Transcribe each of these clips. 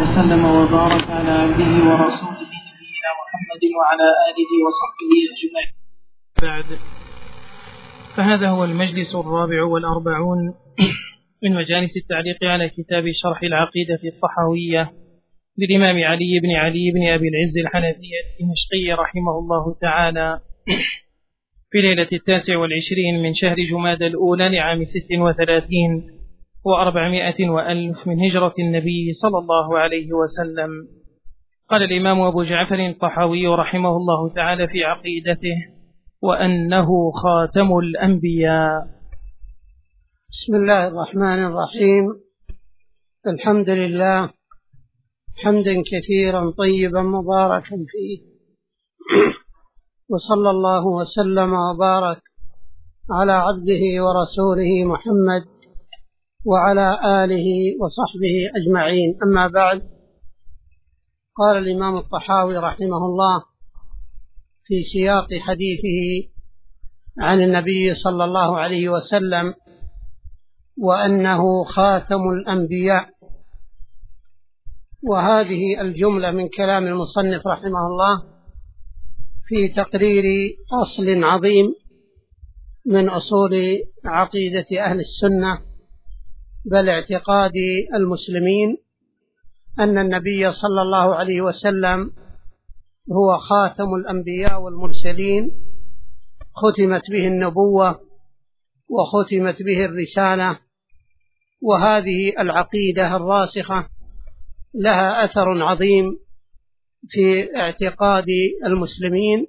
وسلم وبارك على عبده ورسوله نبينا محمد وعلى آله وصحبه أجمعين. بعد، فهذا هو المجلس 44 من مجالس التعليق على كتاب شرح العقيدة الطحاوية للإمام علي بن أبي العز الحنفي الدمشقي رحمه الله تعالى، في ليلة 29 من شهر جمادى الأولى لعام 36 و400 وألف من هجرة النبي صلى الله عليه وسلم. قال الإمام أبو جعفر الطحاوي رحمه الله تعالى في عقيدته: وأنه خاتم الأنبياء. بسم الله الرحمن الرحيم. الحمد لله حمدا كثيرا طيبا مباركا فيه، وصلى الله وسلم وبارك على عبده ورسوله محمد وعلى آله وصحبه أجمعين. أما بعد، قال الإمام الطحاوي رحمه الله في سياق حديثه عن النبي صلى الله عليه وسلم: وأنه خاتم الأنبياء. وهذه الجملة من كلام المصنف رحمه الله في تقرير أصل عظيم من أصول عقيدة أهل السنة، بل اعتقاد المسلمين، أن النبي صلى الله عليه وسلم هو خاتم الأنبياء والمرسلين، ختمت به النبوة وختمت به الرسالة. وهذه العقيدة الراسخة لها أثر عظيم في اعتقاد المسلمين،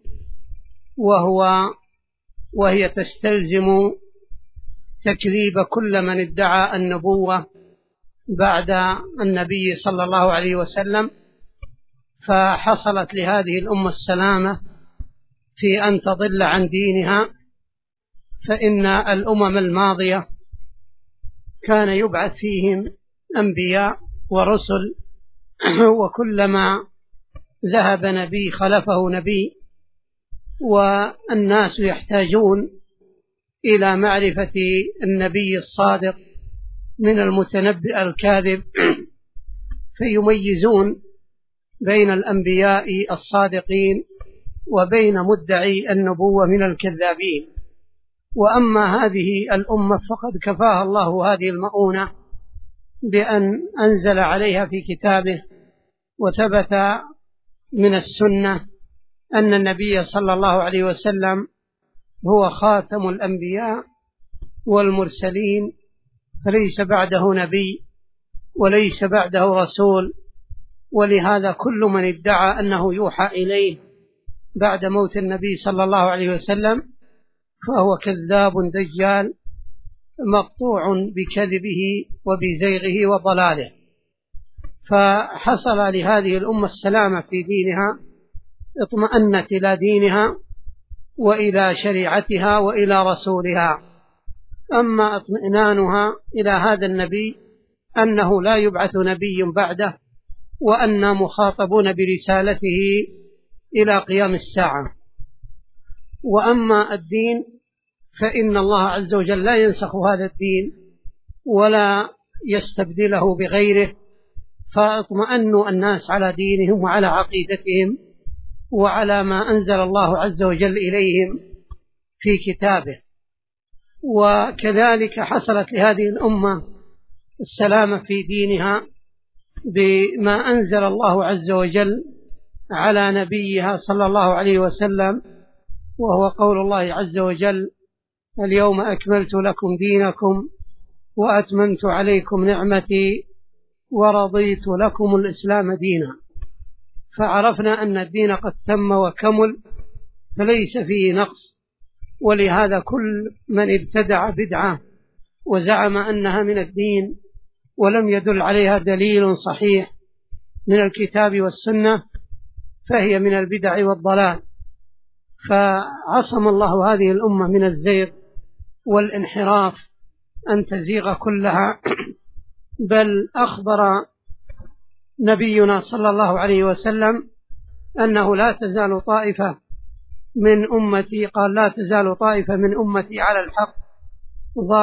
وهي تستلزم تكذيب كل من ادعى النبوة بعد النبي صلى الله عليه وسلم. فحصلت لهذه الأمة السلامة في أن تضل عن دينها، فإن الأمم الماضية كان يبعث فيهم أنبياء ورسل، وكلما ذهب نبي خلفه نبي، والناس يحتاجون إلى معرفة النبي الصادق من المتنبئ الكاذب، فيميزون بين الأنبياء الصادقين وبين مدعي النبوة من الكذابين. وأما هذه الأمة فقد كفاها الله هذه المؤونة بأن أنزل عليها في كتابه وثبت من السنة أن النبي صلى الله عليه وسلم هو خاتم الأنبياء والمرسلين، فليس بعده نبي وليس بعده رسول. ولهذا كل من ادعى أنه يوحى إليه بعد موت النبي صلى الله عليه وسلم فهو كذاب دجال مقطوع بكذبه وبزيغه وضلاله. فحصل لهذه الأمة السلامة في دينها، اطمأنت إلى دينها وإلى شريعتها وإلى رسولها. أما اطمئنانها إلى هذا النبي أنه لا يبعث نبي بعده، وأن مخاطبون برسالته إلى قيام الساعة. وأما الدين فإن الله عز وجل لا ينسخ هذا الدين ولا يستبدله بغيره، فاطمأنوا الناس على دينهم وعلى عقيدتهم وعلى ما أنزل الله عز وجل إليهم في كتابه. وكذلك حصلت لهذه الأمة السلامة في دينها بما أنزل الله عز وجل على نبيها صلى الله عليه وسلم، وهو قول الله عز وجل: اليوم أكملت لكم دينكم وأتممت عليكم نعمتي ورضيت لكم الإسلام دينا. فعرفنا أن الدين قد تم وكمل، فليس فيه نقص. ولهذا كل من ابتدع بدعة وزعم أنها من الدين ولم يدل عليها دليل صحيح من الكتاب والسنة فهي من البدع والضلال. فعصم الله هذه الأمة من الزيغ والانحراف أن تزيغ كلها. بل أخبر نبينا صلى الله عليه وسلم أنه لا تزال طائفة من أمتي، قال: لا تزال طائفة من أمتي على الحق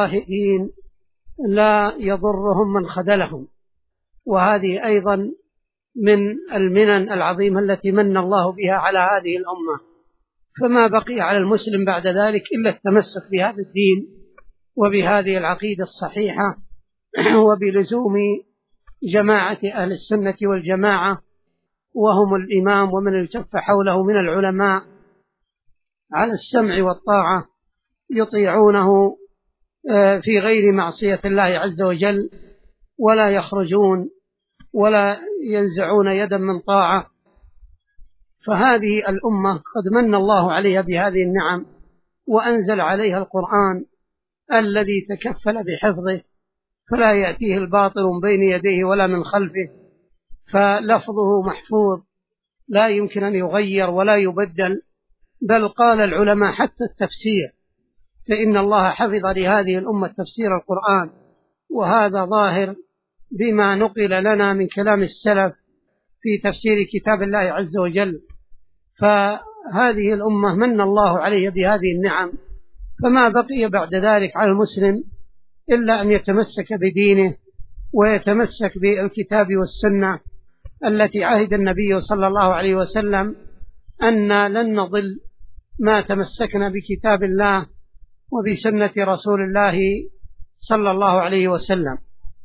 ظاهرين لا يضرهم من خذلهم. وهذه أيضا من المنن العظيمة التي من الله بها على هذه الأمة، فما بقي على المسلم بعد ذلك إلا التمسك بهذا الدين وبهذه العقيدة الصحيحة وبلزوم جماعة أهل السنة والجماعة، وهم الإمام ومن التف حوله من العلماء على السمع والطاعة، يطيعونه في غير معصية الله عز وجل، ولا يخرجون ولا ينزعون يدا من طاعة. فهذه الأمة قد من الله عليها بهذه النعم، وأنزل عليها القرآن الذي تكفل بحفظه، فلا يأتيه الباطل من بين يديه ولا من خلفه، فلفظه محفوظ لا يمكن أن يغير ولا يبدل. بل قال العلماء حتى التفسير، فإن الله حفظ لهذه الأمة تفسير القرآن، وهذا ظاهر بما نقل لنا من كلام السلف في تفسير كتاب الله عز وجل. فهذه الأمة من الله عليها بهذه النعم، فما بقي بعد ذلك على المسلم إلا أن يتمسك بدينه ويتمسك بالكتاب والسنة التي عهد النبي صلى الله عليه وسلم أن لن نضل ما تمسكنا بكتاب الله وبسنة رسول الله صلى الله عليه وسلم.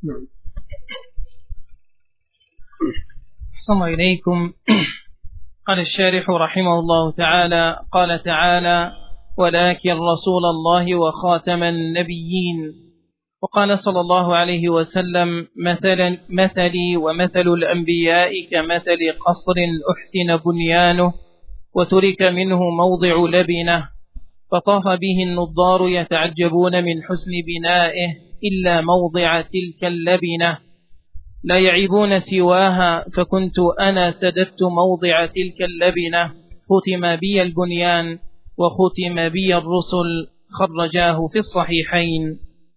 أحسن إليكم. قال الشارح رحمه الله تعالى: قال تعالى: ولكن رسول الله وخاتم النبيين. وقال صلى الله عليه وسلم: مثلي ومثل الأنبياء كمثل قصر أحسن بنيانه وترك منه موضع لبنه، فطاف به النضار يتعجبون من حسن بنائه إلا موضع تلك اللبنة، لا يعيبون سواها، فكنت أنا سددت موضع تلك اللبنة، ختم بي البنيان وختم بي الرسل، خرجاه في الصحيحين.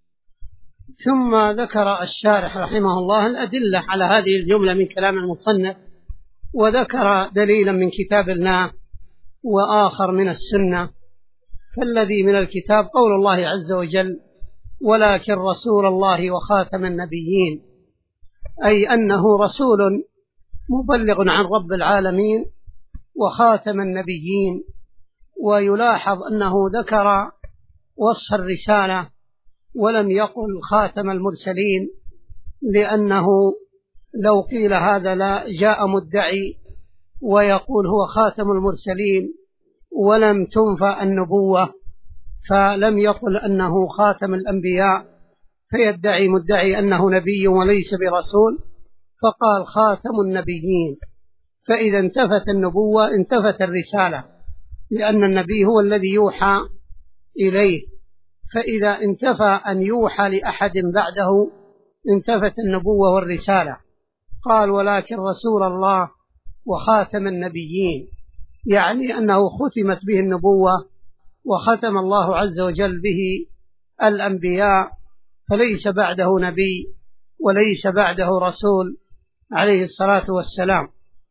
ثم ذكر الشارح رحمه الله الأدلة على هذه الجملة من كلام المصنف، وذكر دليلا من كتاب الله وآخر من السنة. فالذي من الكتاب قول الله عز وجل: ولكن رسول الله وخاتم النبيين، أي أنه رسول مبلغ عن رب العالمين وخاتم النبيين. ويلاحظ أنه ذكر وصف الرسالة ولم يقل خاتم المرسلين، لأنه لو قيل هذا لا جاء مدعي ويقول هو خاتم المرسلين ولم تنفى النبوة، فلم يقل أنه خاتم الأنبياء فيدعي مدعي أنه نبي وليس برسول، فقال خاتم النبيين. فإذا انتفت النبوة انتفت الرسالة، لأن النبي هو الذي يوحى إليه، فإذا انتفى أن يوحى لأحد بعده انتفت النبوة والرسالة. قال: ولكن رسول الله وخاتم النبيين، يعني أنه ختمت به النبوة وختم الله عز وجل به الأنبياء، فليس بعده نبي وليس بعده رسول عليه الصلاة والسلام.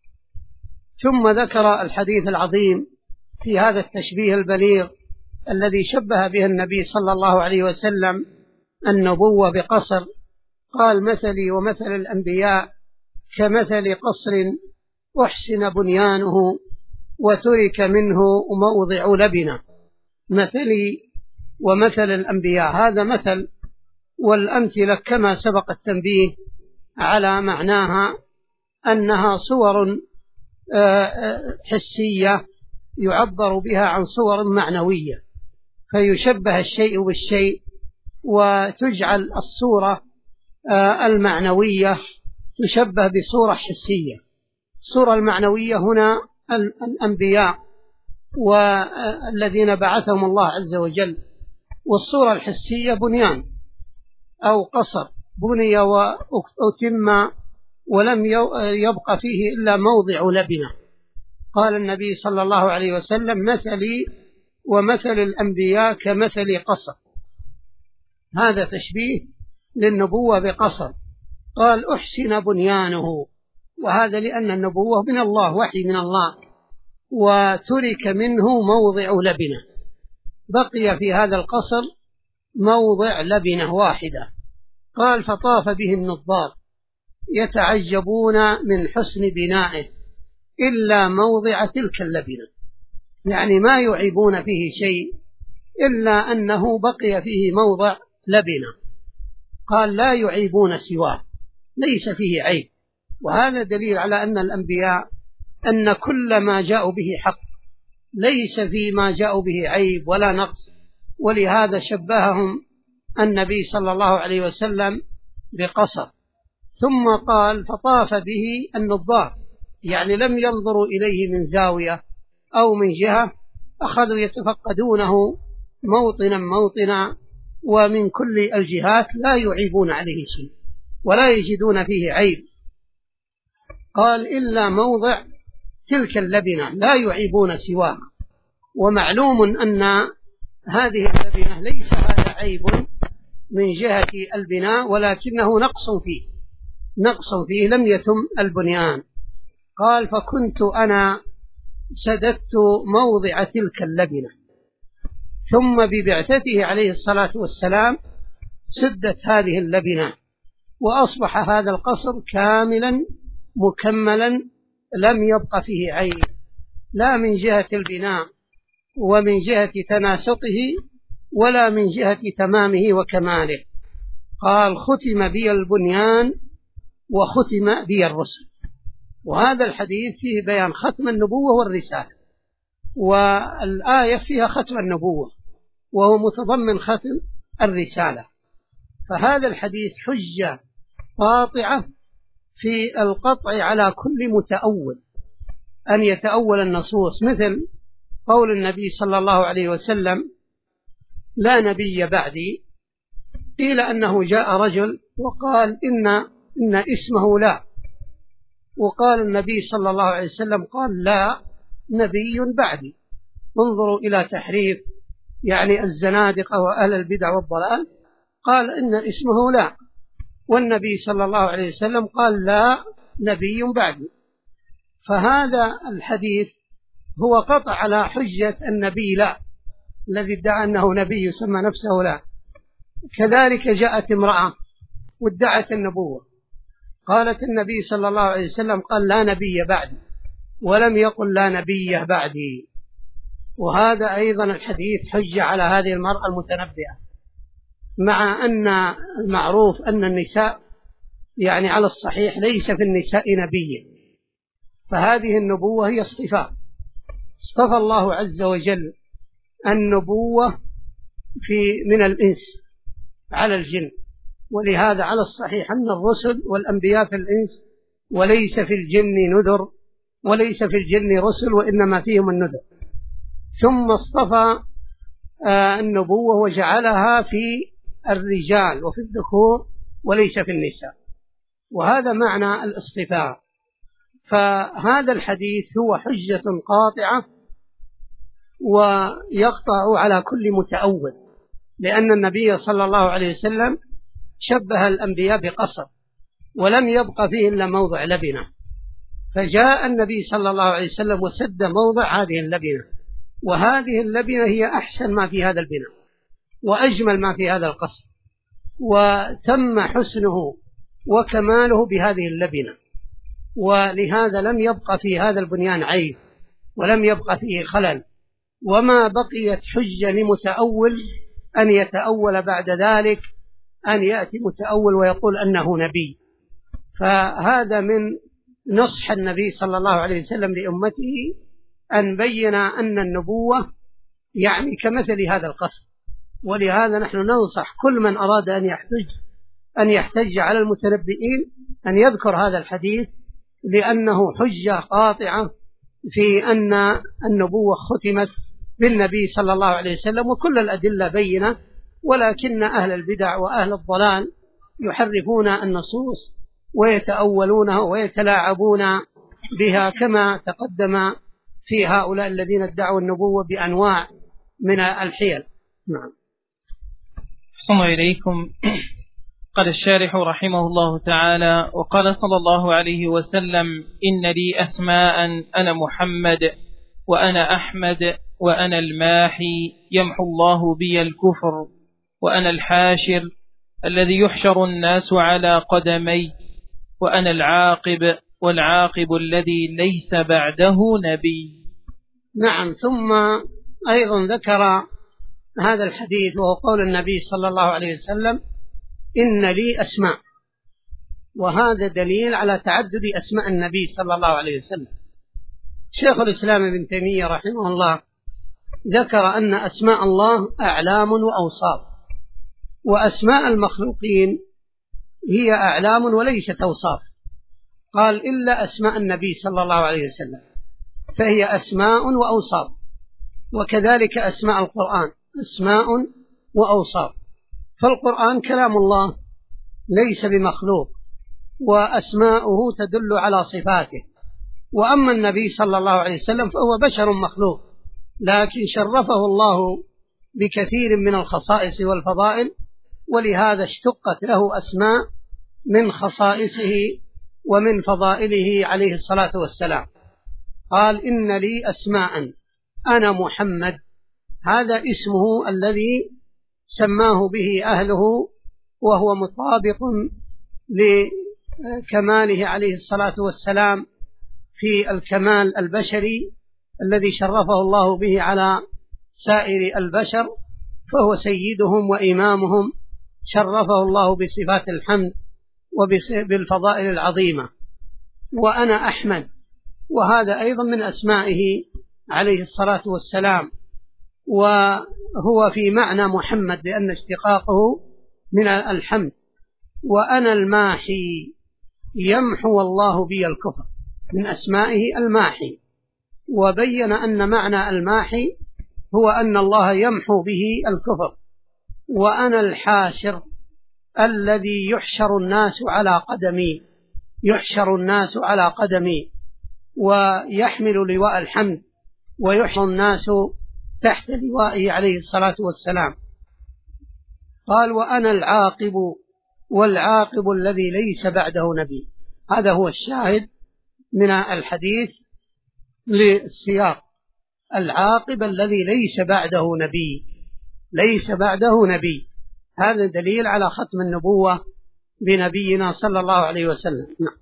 ثم ذكر الحديث العظيم في هذا التشبيه البليغ الذي شبه به النبي صلى الله عليه وسلم النبوة بقصر. قال: مثلي ومثل الأنبياء كمثل قصر أحسن بنيانه وترك منه موضع لبنة. مثلي ومثل الأنبياء، هذا مثل، والأمثلة كما سبق التنبيه على معناها أنها صور حسية يعبر بها عن صور معنوية، فيشبه الشيء بالشيء وتجعل الصورة المعنوية تشبه بصورة حسية. الصورة المعنوية هنا الأنبياء والذين بعثهم الله عز وجل، والصورة الحسية بنيان أو قصر بني وأتم ولم يبق فيه إلا موضع لبنة. قال النبي صلى الله عليه وسلم: مثلي ومثل الأنبياء كمثل قصر. هذا تشبيه للنبوة بقصر. قال: أحسن بنيانه، وهذا لأن النبوة من الله، وحي من الله، وترك منه موضع لبنة، بقي في هذا القصر موضع لبنة واحدة. قال: فطاف به النضار، يتعجبون من حسن بنائه إلا موضع تلك اللبنة، يعني ما يعيبون فيه شيء إلا أنه بقي فيه موضع لبنة. قال لا يعيبون سواه، ليس فيه عيب. وهذا دليل على أن الأنبياء أن كل ما جاءوا به حق، ليس فيما جاءوا به عيب ولا نقص. ولهذا شبههم النبي صلى الله عليه وسلم بقصر. ثم قال فطاف به النظار، يعني لم ينظروا إليه من زاوية أو من جهة، أخذوا يتفقدونه موطنا موطنا ومن كل الجهات، لا يعيبون عليه شيء ولا يجدون فيه عيب. قال إلا موضع تلك اللبنة لا يعيبون سواها. ومعلوم أن هذه اللبنة ليس هذا عيب من جهة البناء، ولكنه نقص فيه لم يتم البنيان. قال فكنت أنا سددت موضع تلك اللبنة، ثم ببعثته عليه الصلاة والسلام سدت هذه اللبنة، وأصبح هذا القصر كاملا مكملا لم يبق فيه عيب، لا من جهة البناء ومن جهة تناسقه ولا من جهة تمامه وكماله. قال ختم بي البنيان وختم بي الرسل. وهذا الحديث فيه بيان ختم النبوة والرسالة، والآية فيها ختم النبوة وهو متضمن ختم الرسالة. فهذا الحديث حجة قاطعة في القطع على كل متأول أن يتأول النصوص، مثل قول النبي صلى الله عليه وسلم لا نبي بعدي. قيل أنه جاء رجل وقال إن اسمه لا، وقال النبي صلى الله عليه وسلم قال لا نبي بعدي. انظروا إلى تحريف يعني الزنادقة وأهل البدع والضلال. قال إن اسمه لا، والنبي صلى الله عليه وسلم قال لا نبي بعدي. فهذا الحديث هو قطع على حجة النبي لا الذي ادعى أنه نبي يسمى نفسه لا. كذلك جاءت امرأة وادعت النبوة، قالت النبي صلى الله عليه وسلم قال لا نبي بعدي، ولم يقل لا نبي بعدي. وهذا أيضا الحديث حجة على هذه المرأة المتنبئة، مع أن المعروف أن النساء يعني على الصحيح ليس في النساء نبي، فهذه النبوة هي اصطفاء. اصطفى الله عز وجل النبوة من الإنس على الجن، ولهذا على الصحيح أن الرسل والأنبياء في الإنس، وليس في الجن نذر، وليس في الجن رسل وإنما فيهم النذر. ثم اصطفى النبوة وجعلها في الرجال وفي الذكور وليس في النساء، وهذا معنى الاصطفاء. فهذا الحديث هو حجة قاطعة ويقطع على كل متأول، لأن النبي صلى الله عليه وسلم شبه الأنبياء بقصر ولم يبق فيه إلا موضع لبنة، فجاء النبي صلى الله عليه وسلم وسد موضع هذه اللبنة، وهذه اللبنة هي أحسن ما في هذا البناء وأجمل ما في هذا القصر، وتم حسنه وكماله بهذه اللبنة. ولهذا لم يبق في هذا البنيان عيب ولم يبق فيه خلل، وما بقيت حجة لمتأول أن يتأول بعد ذلك، أن يأتي متأول ويقول أنه نبي. فهذا من نصح النبي صلى الله عليه وسلم لأمته أن بين أن النبوة يعني كمثل هذا القصر. ولهذا نحن ننصح كل من أراد أن يحتج على المتنبئين أن يذكر هذا الحديث، لأنه حجة قاطعة في أن النبوة ختمت بالنبي صلى الله عليه وسلم، وكل الأدلة بينة، ولكن أهل البدع وأهل الضلال يحرفون النصوص ويتأولونها ويتلاعبون بها، كما تقدم في هؤلاء الذين ادعوا النبوة بأنواع من الحيل. نعم. أحسن إليكم. قال الشارح رحمه الله تعالى: وقال صلى الله عليه وسلم: إن لي أسماء أنا محمد وأنا أحمد وأنا الماحي يمحو الله بي الكفر وأنا الحاشر الذي يحشر الناس على قدمي وأنا العاقب والعاقب الذي ليس بعده نبي. نعم. ثم أيضا ذكر هذا الحديث وهو قول النبي صلى الله عليه وسلم: إن لي أسماء. وهذا دليل على تعدد أسماء النبي صلى الله عليه وسلم. شيخ الإسلام ابن تيمية رحمه الله ذكر أن أسماء الله أعلام وأوصاف، وأسماء المخلوقين هي أعلام وليست أوصاف. قال: إلا أسماء النبي صلى الله عليه وسلم فهي أسماء وأوصاف، وكذلك أسماء القرآن أسماء وأوصاف. فالقرآن كلام الله ليس بمخلوق، وأسماؤه تدل على صفاته. وأما النبي صلى الله عليه وسلم فهو بشر مخلوق، لكن شرفه الله بكثير من الخصائص والفضائل، ولهذا اشتقت له أسماء من خصائصه ومن فضائله عليه الصلاة والسلام. قال: إن لي أسماء، أنا محمد. هذا اسمه الذي سماه به أهله، وهو مطابق لكماله عليه الصلاة والسلام في الكمال البشري الذي شرفه الله به على سائر البشر، فهو سيدهم وإمامهم، شرفه الله بصفات الحمد وبالفضائل العظيمة. وأنا أحمد، وهذا أيضا من أسمائه عليه الصلاة والسلام، وهو في معنى محمد لأن اشتقاقه من الحمد. وأنا الماحي، يمحو الله بي الكفر، من أسمائه الماحي. وبين أن معنى الماحي هو أن الله يمحو به الكفر. وأنا الحاشر، الذي يحشر الناس على قدمي، يحشر الناس على قدمي، ويحمل لواء الحمد، ويحشر الناس تحت لوائه عليه الصلاة والسلام. قال: وأنا العاقب والعاقب الذي ليس بعده نبي. هذا هو الشاهد من الحديث للسياق: العاقب الذي ليس بعده نبي، ليس بعده نبي. هذا دليل على ختم النبوة بنبينا صلى الله عليه وسلم. نعم.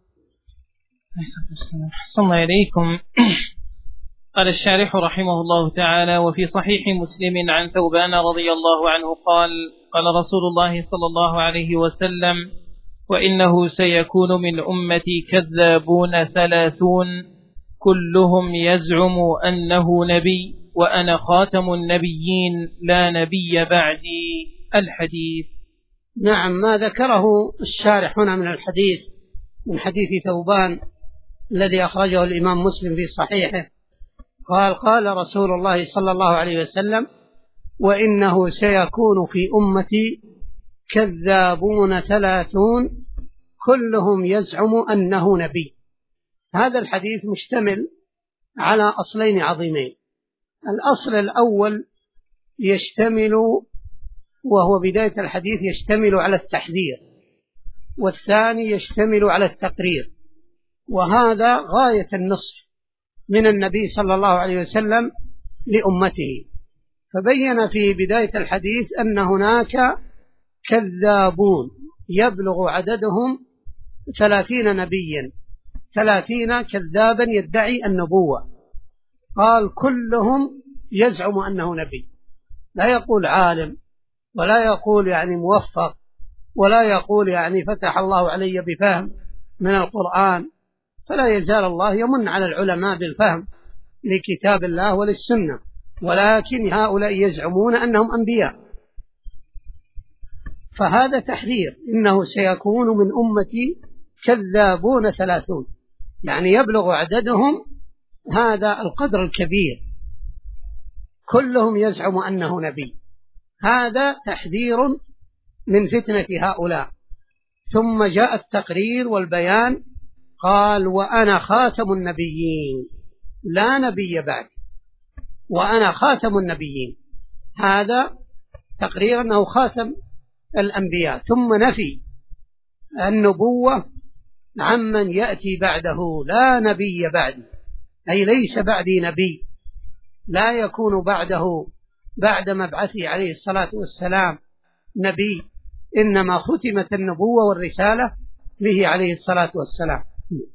صلى إليكم. قال الشارح رحمه الله تعالى: وفي صحيح مسلم عن ثوبان رضي الله عنه قال: قال رسول الله صلى الله عليه وسلم: وإنه سيكون من أمتي كذابون 30 كلهم يزعم أنه نبي، وأنا خاتم النبيين لا نبي بعدي. الحديث. نعم. ما ذكره الشارح هنا من الحديث من حديث ثوبان الذي أخرجه الإمام مسلم في صحيحه، قال: قال رسول الله صلى الله عليه وسلم: وإنه سيكون في أمتي كذابون 30 كلهم يزعم أنه نبي. هذا الحديث مشتمل على أصلين عظيمين. الأصل الأول يشتمل، وهو بداية الحديث، يشتمل على التحذير، والثاني يشتمل على التقرير. وهذا غاية النصح من النبي صلى الله عليه وسلم لأمته. فبين في بداية الحديث أن هناك كذابون يبلغ عددهم 30 نبيا، 30 كذابا يدعي النبوة. قال: كلهم يزعم أنه نبي، لا يقول عالم، ولا يقول يعني موفق، ولا يقول يعني فتح الله علي بفهم من القرآن. فلا يزال الله يمن على العلماء بالفهم لكتاب الله وللسنة، ولكن هؤلاء يزعمون أنهم أنبياء. فهذا تحذير: إنه سيكون من أمتي كذابون 30، يعني يبلغ عددهم هذا القدر الكبير، كلهم يزعم أنه نبي. هذا تحذير من فتنة هؤلاء. ثم جاء التقرير والبيان، قال: وأنا خاتم النبيين لا نبي بعد، وأنا خاتم النبيين. هذا تقرير أنه خاتم الأنبياء، ثم نفي النبوة عمن يأتي بعده، لا نبي بعدي، أي ليس بعدي نبي، لا يكون بعده بعد مبعثه عليه الصلاة والسلام نبي، إنما ختمت النبوة والرسالة به عليه الصلاة والسلام.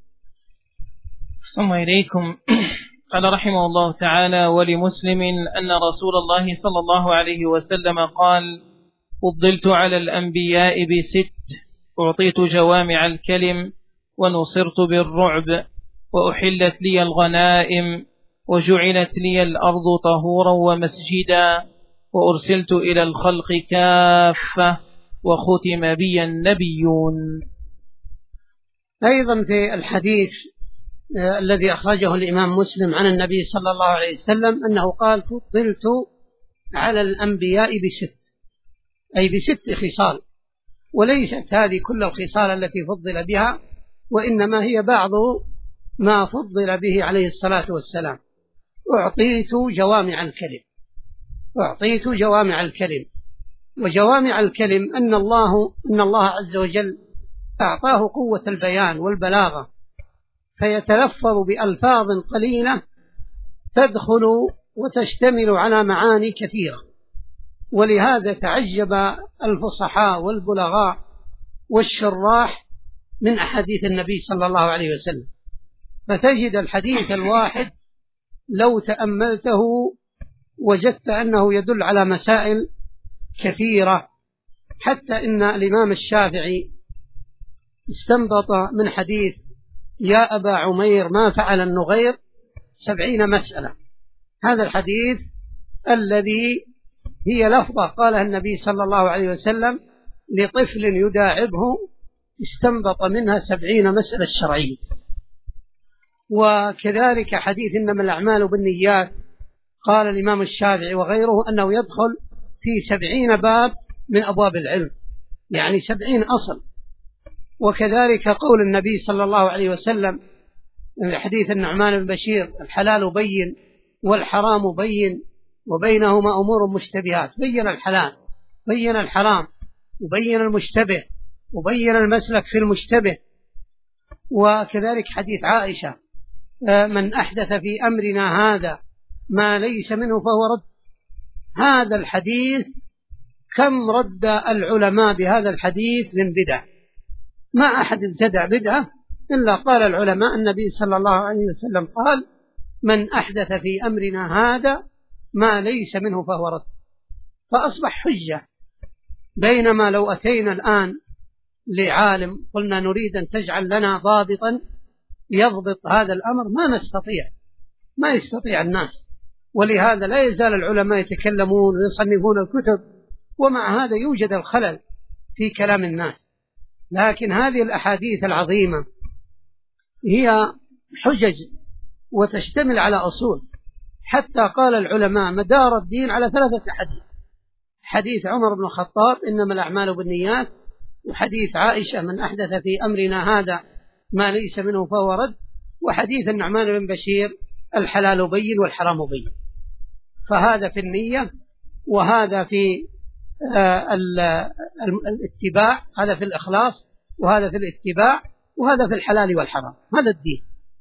ثم إليكم. قال رحمه الله تعالى: ولمسلم أن رسول الله صلى الله عليه وسلم قال: فضلت على الأنبياء ب6: أعطيت جوامع الكلم، ونصرت بالرعب، وأحلت لي الغنائم، وجعلت لي الأرض طهورا ومسجدا، وأرسلت إلى الخلق كافة، وختم بي النبيون. أيضا في الحديث الذي أخرجه الإمام مسلم عن النبي صلى الله عليه وسلم أنه قال: فضلت على الأنبياء ب6، أي ب6 خصال، وليست هذه كل الخصال التي فضل بها، وإنما هي بعض ما فضل به عليه الصلاة والسلام. أعطيت جوامع الكلم. أعطيت جوامع الكلم، وجوامع الكلم أن الله عز وجل أعطاه قوة البيان والبلاغة، فيتلفظ بألفاظ قليلة تدخل وتشتمل على معاني كثيرة، ولهذا تعجب الفصحاء والبلغاء والشراح من أحاديث النبي صلى الله عليه وسلم، فتجد الحديث الواحد لو تأملته وجدت أنه يدل على مسائل كثيرة، حتى إن الإمام الشافعي استنبط من حديث: يا أبا عمير ما فعل النغير 70 مسألة. هذا الحديث الذي هي لفظة قالها النبي صلى الله عليه وسلم لطفل يداعبه، استنبط منها 70 مسألة شرعية. وكذلك حديث إنما الأعمال بالنيات، قال الإمام الشافعي وغيره أنه يدخل في 70 باب من أبواب العلم، يعني 70 أصل. وكذلك قول النبي صلى الله عليه وسلم في حديث النعمان بن بشير: الحلال بين والحرام بين وبينهما أمور مشتبهات. بين الحلال، بين الحرام، وبين المشتبه، وبين المسلك في المشتبه. وكذلك حديث عائشة: من أحدث في أمرنا هذا ما ليس منه فهو رد. هذا الحديث كم رد العلماء بهذا الحديث من بدعة، ما أحد ابتدع بدعة إلا قال العلماء النبي صلى الله عليه وسلم قال: من أحدث في أمرنا هذا ما ليس منه فهو رد. فأصبح حجة. بينما لو أتينا الآن لعالم قلنا نريد أن تجعل لنا ضابطا يضبط هذا الأمر، ما نستطيع، ما يستطيع الناس. ولهذا لا يزال العلماء يتكلمون ويصنفون الكتب، ومع هذا يوجد الخلل في كلام الناس. لكن هذه الأحاديث العظيمة هي حجج وتشتمل على أصول، حتى قال العلماء مدار الدين على 3 أحاديث: حديث عمر بن الخطاب إنما الأعمال بالنيات، وحديث عائشة من أحدث في أمرنا هذا ما ليس منه فهو رد، وحديث النعمان بن بشير: الحلال بين والحرام بين. فهذا في النية، وهذا في الاتباع، هذا في الإخلاص، وهذا في الاتباع، وهذا في الحلال والحرام. هذا الدين.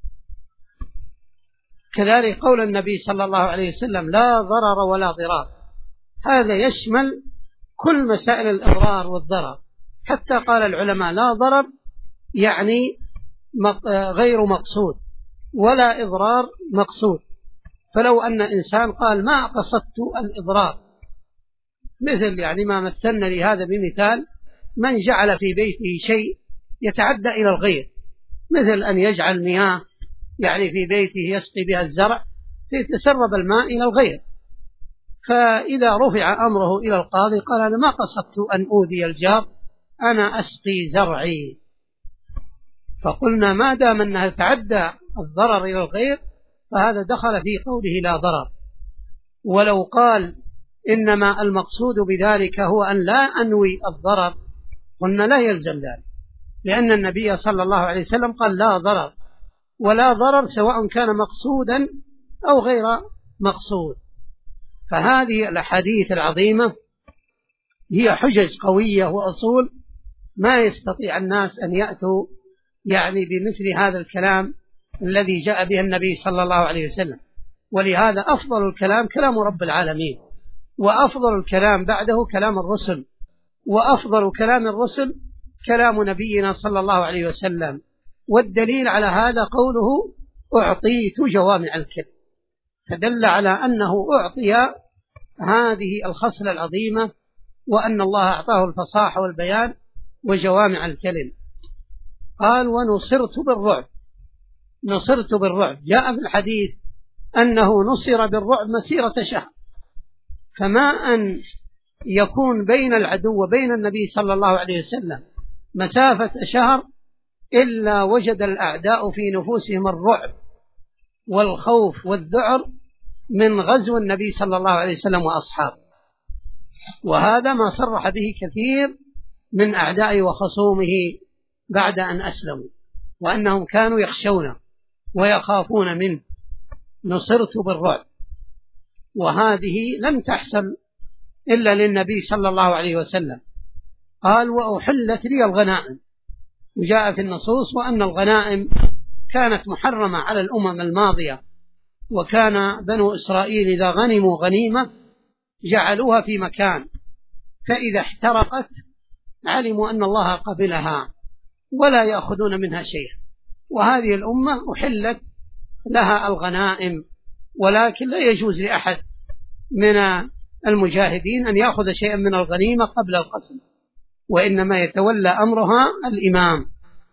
كذلك قول النبي صلى الله عليه وسلم: لا ضرر ولا ضرار. هذا يشمل كل مسائل الإضرار والضرر، حتى قال العلماء: لا ضرر يعني غير مقصود، ولا إضرار مقصود. فلو أن إنسان قال: ما قصدت الإضرار، مثل يعني ما مثلنا لهذا بمثال: من جعل في بيته شيء يتعدى إلى الغير، مثل أن يجعل مياه يعني في بيته يسقي بها الزرع فيتسرب الماء إلى الغير، فإذا رفع أمره إلى القاضي قال: أنا ما قصدت أن أؤذي الجار، أنا أسقي زرعي. فقلنا ما دام أنها تعدى الضرر إلى الغير فهذا دخل في قوله لا ضرر. ولو قال إنما المقصود بذلك هو أن لا أنوي الضرر، قلنا لا يلزم ذلك، لأن النبي صلى الله عليه وسلم قال: لا ضرر ولا ضرر، سواء كان مقصودا أو غير مقصود. فهذه الأحاديث العظيمة هي حجج قوية وأصول ما يستطيع الناس أن يأتوا يعني بمثل هذا الكلام الذي جاء به النبي صلى الله عليه وسلم. ولهذا أفضل الكلام كلام رب العالمين، وأفضل الكلام بعده كلام الرسل، وأفضل كلام الرسل كلام نبينا صلى الله عليه وسلم. والدليل على هذا قوله أعطيت جوامع الكلم، فدل على أنه أعطي هذه الخصلة العظيمة، وأن الله أعطاه الفصاحة والبيان وجوامع الكلم. قال ونصرت بالرعب. نصرت بالرعب، جاء في الحديث أنه نصر بالرعب مسيرة شهر، فما أن يكون بين العدو وبين النبي صلى الله عليه وسلم مسافة شهر إلا وجد الأعداء في نفوسهم الرعب والخوف والذعر من غزو النبي صلى الله عليه وسلم وأصحابه. وهذا ما صرح به كثير من أعدائه وخصومه بعد أن أسلموا، وأنهم كانوا يخشون ويخافون منه. نصرت بالرعب، وهذه لم تحصل إلا للنبي صلى الله عليه وسلم. قال وأحلت لي الغنائم، وجاء في النصوص وأن الغنائم كانت محرمة على الأمم الماضية، وكان بنو إسرائيل إذا غنموا غنيمة جعلوها في مكان، فإذا احترقت علموا أن الله قبلها ولا يأخذون منها شيئا. وهذه الأمة أحلت لها الغنائم، ولكن لا يجوز لأحد من المجاهدين أن يأخذ شيئا من الغنيمة قبل القسم، وإنما يتولى أمرها الإمام.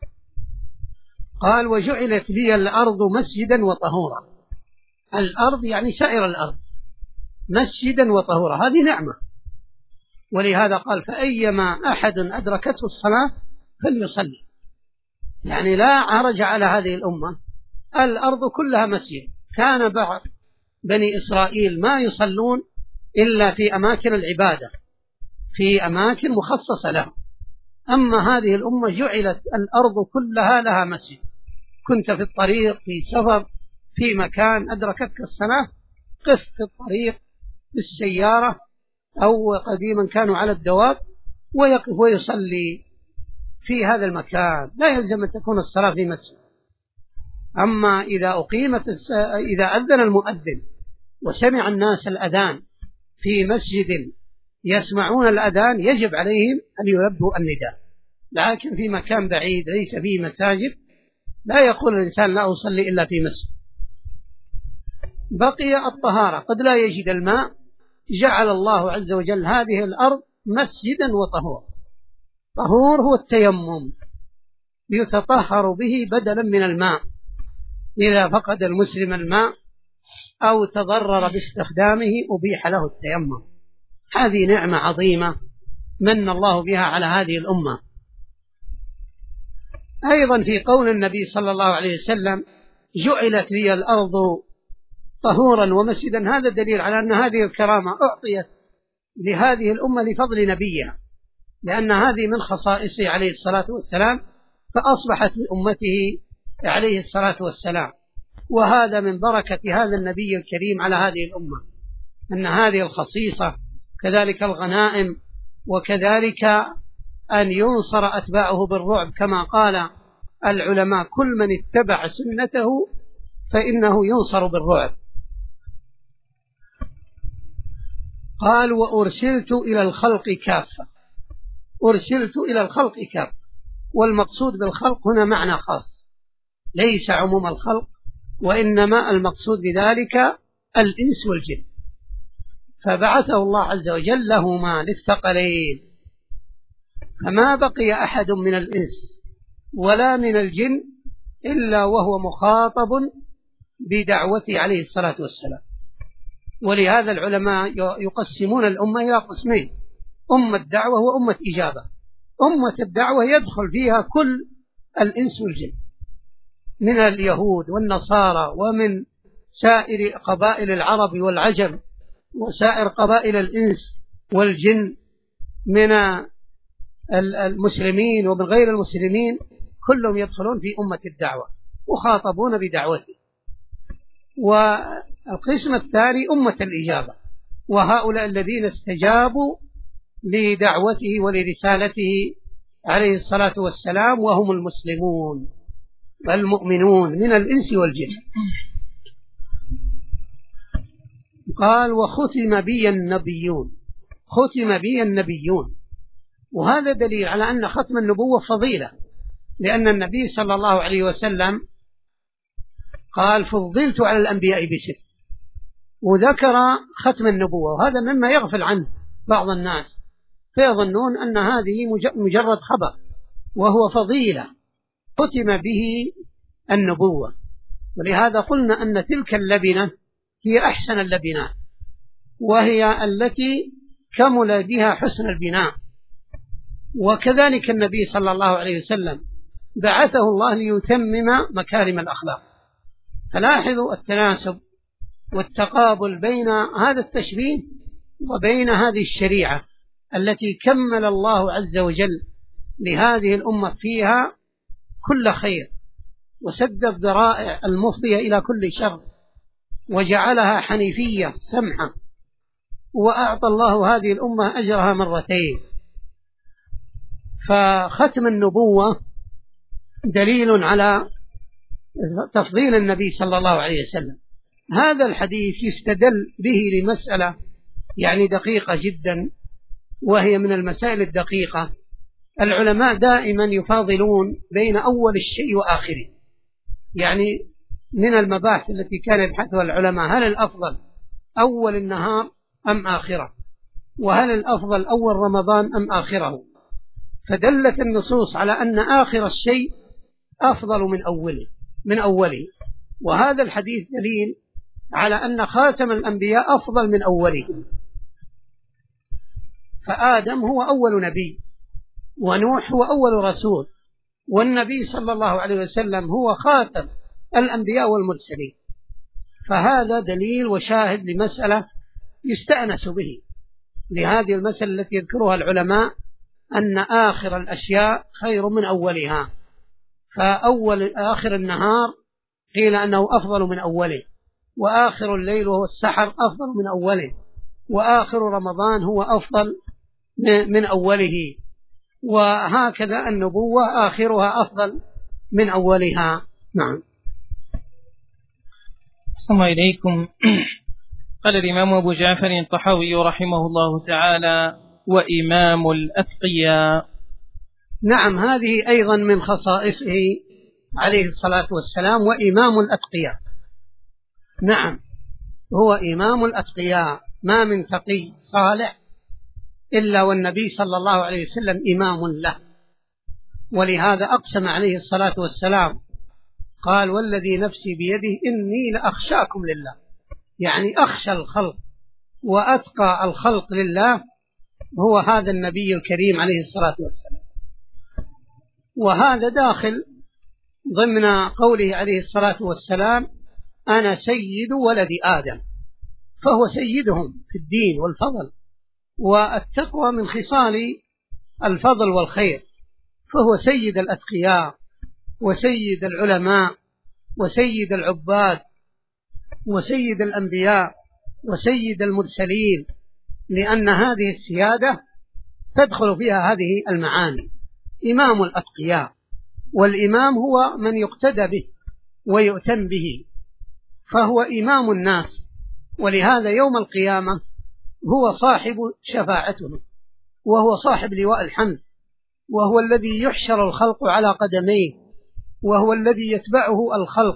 قال وجعلت لي الأرض مسجدا وطهورا. الأرض يعني سائر الأرض مسجدا وطهورا، هذه نعمة. ولهذا قال فأيما أحد أدركته الصلاة فليصلي، يعني لا عرج على هذه الأمة، الأرض كلها مسجد. كان بعض بني إسرائيل ما يصلون إلا في أماكن العبادة، في أماكن مخصصة لهم. أما هذه الأمة جعلت الأرض كلها لها مسجد. كنت في الطريق، في سفر، في مكان أدركتك الصلاة، قف في الطريق بالسيارة أو قديما كانوا على الدواب، ويقف ويصلي في هذا المكان، لا يلزم أن تكون الصلاة في مسجد. أما إذا أذن المؤذن وسمع الناس الأذان في مسجد يسمعون الأذان يجب عليهم أن يلبوا النداء. لكن في مكان بعيد ليس فيه مساجد لا يقول الإنسان لا أصلي إلا في مسجد. بقي الطهارة، قد لا يجد الماء، جعل الله عز وجل هذه الأرض مسجدا وطهورا. طهور هو التيمم، يتطهر به بدلا من الماء إذا فقد المسلم الماء أو تضرر باستخدامه أبيح له التيمم. هذه نعمة عظيمة من الله بها على هذه الأمة. أيضا في قول النبي صلى الله عليه وسلم جعلت لي الأرض طهورا ومسجدا، هذا دليل على أن هذه الكرامة أعطيت لهذه الأمة لفضل نبيها، لأن هذه من خصائصه عليه الصلاة والسلام، فأصبحت لأمته عليه الصلاة والسلام. وهذا من بركة هذا النبي الكريم على هذه الأمة، أن هذه الخصيصة كذلك الغنائم، وكذلك أن ينصر أتباعه بالرعب، كما قال العلماء كل من اتبع سنته فإنه ينصر بالرعب. قال وأرسلت إلى الخلق كافة. أرسلت إلى الخلق كافة، والمقصود بالخلق هنا معنى خاص ليس عموم الخلق، وإنما المقصود بذلك الإنس والجن، فبعثه الله عز وجل لهما للثقلين، فما بقي أحد من الإنس ولا من الجن إلا وهو مخاطب بدعوته عليه الصلاة والسلام. ولهذا العلماء يقسمون الأمة إلى قسمين: أمة دعوة وأمة إجابة. أمة الدعوة يدخل فيها كل الإنس والجن من اليهود والنصارى ومن سائر قبائل العرب والعجم وسائر قبائل الإنس والجن، من المسلمين ومن غير المسلمين، كلهم يدخلون في أمة الدعوة مخاطبون بدعوته. والقسم الثاني أمة الإجابة، وهؤلاء الذين استجابوا لدعوته ولرسالته عليه الصلاة والسلام، وهم المسلمون والمؤمنون من الإنس والجن. قال وختم بي النبيون. ختم بي النبيون، وهذا دليل على أن ختم النبوة فضيلة، لأن النبي صلى الله عليه وسلم قال فضلت على الأنبياء ب6، وذكر ختم النبوة، وهذا مما يغفل عنه بعض الناس فيظنون أن هذه مجرد خبر، وهو فضيلة ختم به النبوة. ولهذا قلنا أن تلك اللبنة هي أحسن اللبنات، وهي التي كمل بها حسن البناء. وكذلك النبي صلى الله عليه وسلم بعثه الله ليتمم مكارم الأخلاق. فلاحظوا التناسب والتقابل بين هذا التشبيه وبين هذه الشريعة التي كمل الله عز وجل لهذه الأمة فيها كل خير، وسد الذرائع المفضية إلى كل شر، وجعلها حنيفية سمحة، وأعطى الله هذه الأمة أجرها مرتين. فختم النبوة دليل على تفضيل النبي صلى الله عليه وسلم. هذا الحديث يستدل به لمسألة يعني دقيقة جدا، وهي من المسائل الدقيقة. العلماء دائما يفاضلون بين أول الشيء وآخره، يعني من المباحث التي كان يبحثها العلماء هل الأفضل أول النهار أم آخره، وهل الأفضل أول رمضان أم آخره. فدلت النصوص على أن آخر الشيء أفضل من أوله، وهذا الحديث دليل على أن خاتم الأنبياء أفضل من أوله. فآدم هو أول نبي، ونوح هو أول رسول، والنبي صلى الله عليه وسلم هو خاتم الأنبياء والمرسلين. فهذا دليل وشاهد لمسألة يستأنس به، لهذه المسألة التي يذكرها العلماء أن آخر الأشياء خير من أولها. آخر النهار قيل أنه أفضل من أوله، وآخر الليل وهو السحر أفضل من أوله، وآخر رمضان هو أفضل من أوله، وهكذا النبوة آخرها أفضل من أولها. نعم. السلام عليكم. قال الإمام أبو جعفر الطحاوي رحمه الله تعالى: وإمام الأتقياء. نعم، هذه أيضا من خصائصه عليه الصلاة والسلام، وإمام الأتقياء. نعم، هو إمام الأتقياء، ما من تقي صالح إلا والنبي صلى الله عليه وسلم إمام له. ولهذا أقسم عليه الصلاة والسلام قال: والذي نفسي بيده إني لأخشاكم لله، يعني أخشى الخلق وأتقى الخلق لله هو هذا النبي الكريم عليه الصلاة والسلام. وهذا داخل ضمن قوله عليه الصلاة والسلام: أنا سيد ولد آدم، فهو سيدهم في الدين والفضل، والتقوى من خصال الفضل والخير، فهو سيد الأتقياء وسيد العلماء وسيد العباد وسيد الأنبياء وسيد المرسلين، لأن هذه السيادة تدخل فيها هذه المعاني. إمام الأتقياء، والإمام هو من يقتدى به ويؤتم به، فهو إمام الناس. ولهذا يوم القيامة هو صاحب شفاعتنا، وهو صاحب لواء الحمد، وهو الذي يحشر الخلق على قدميه، وهو الذي يتبعه الخلق.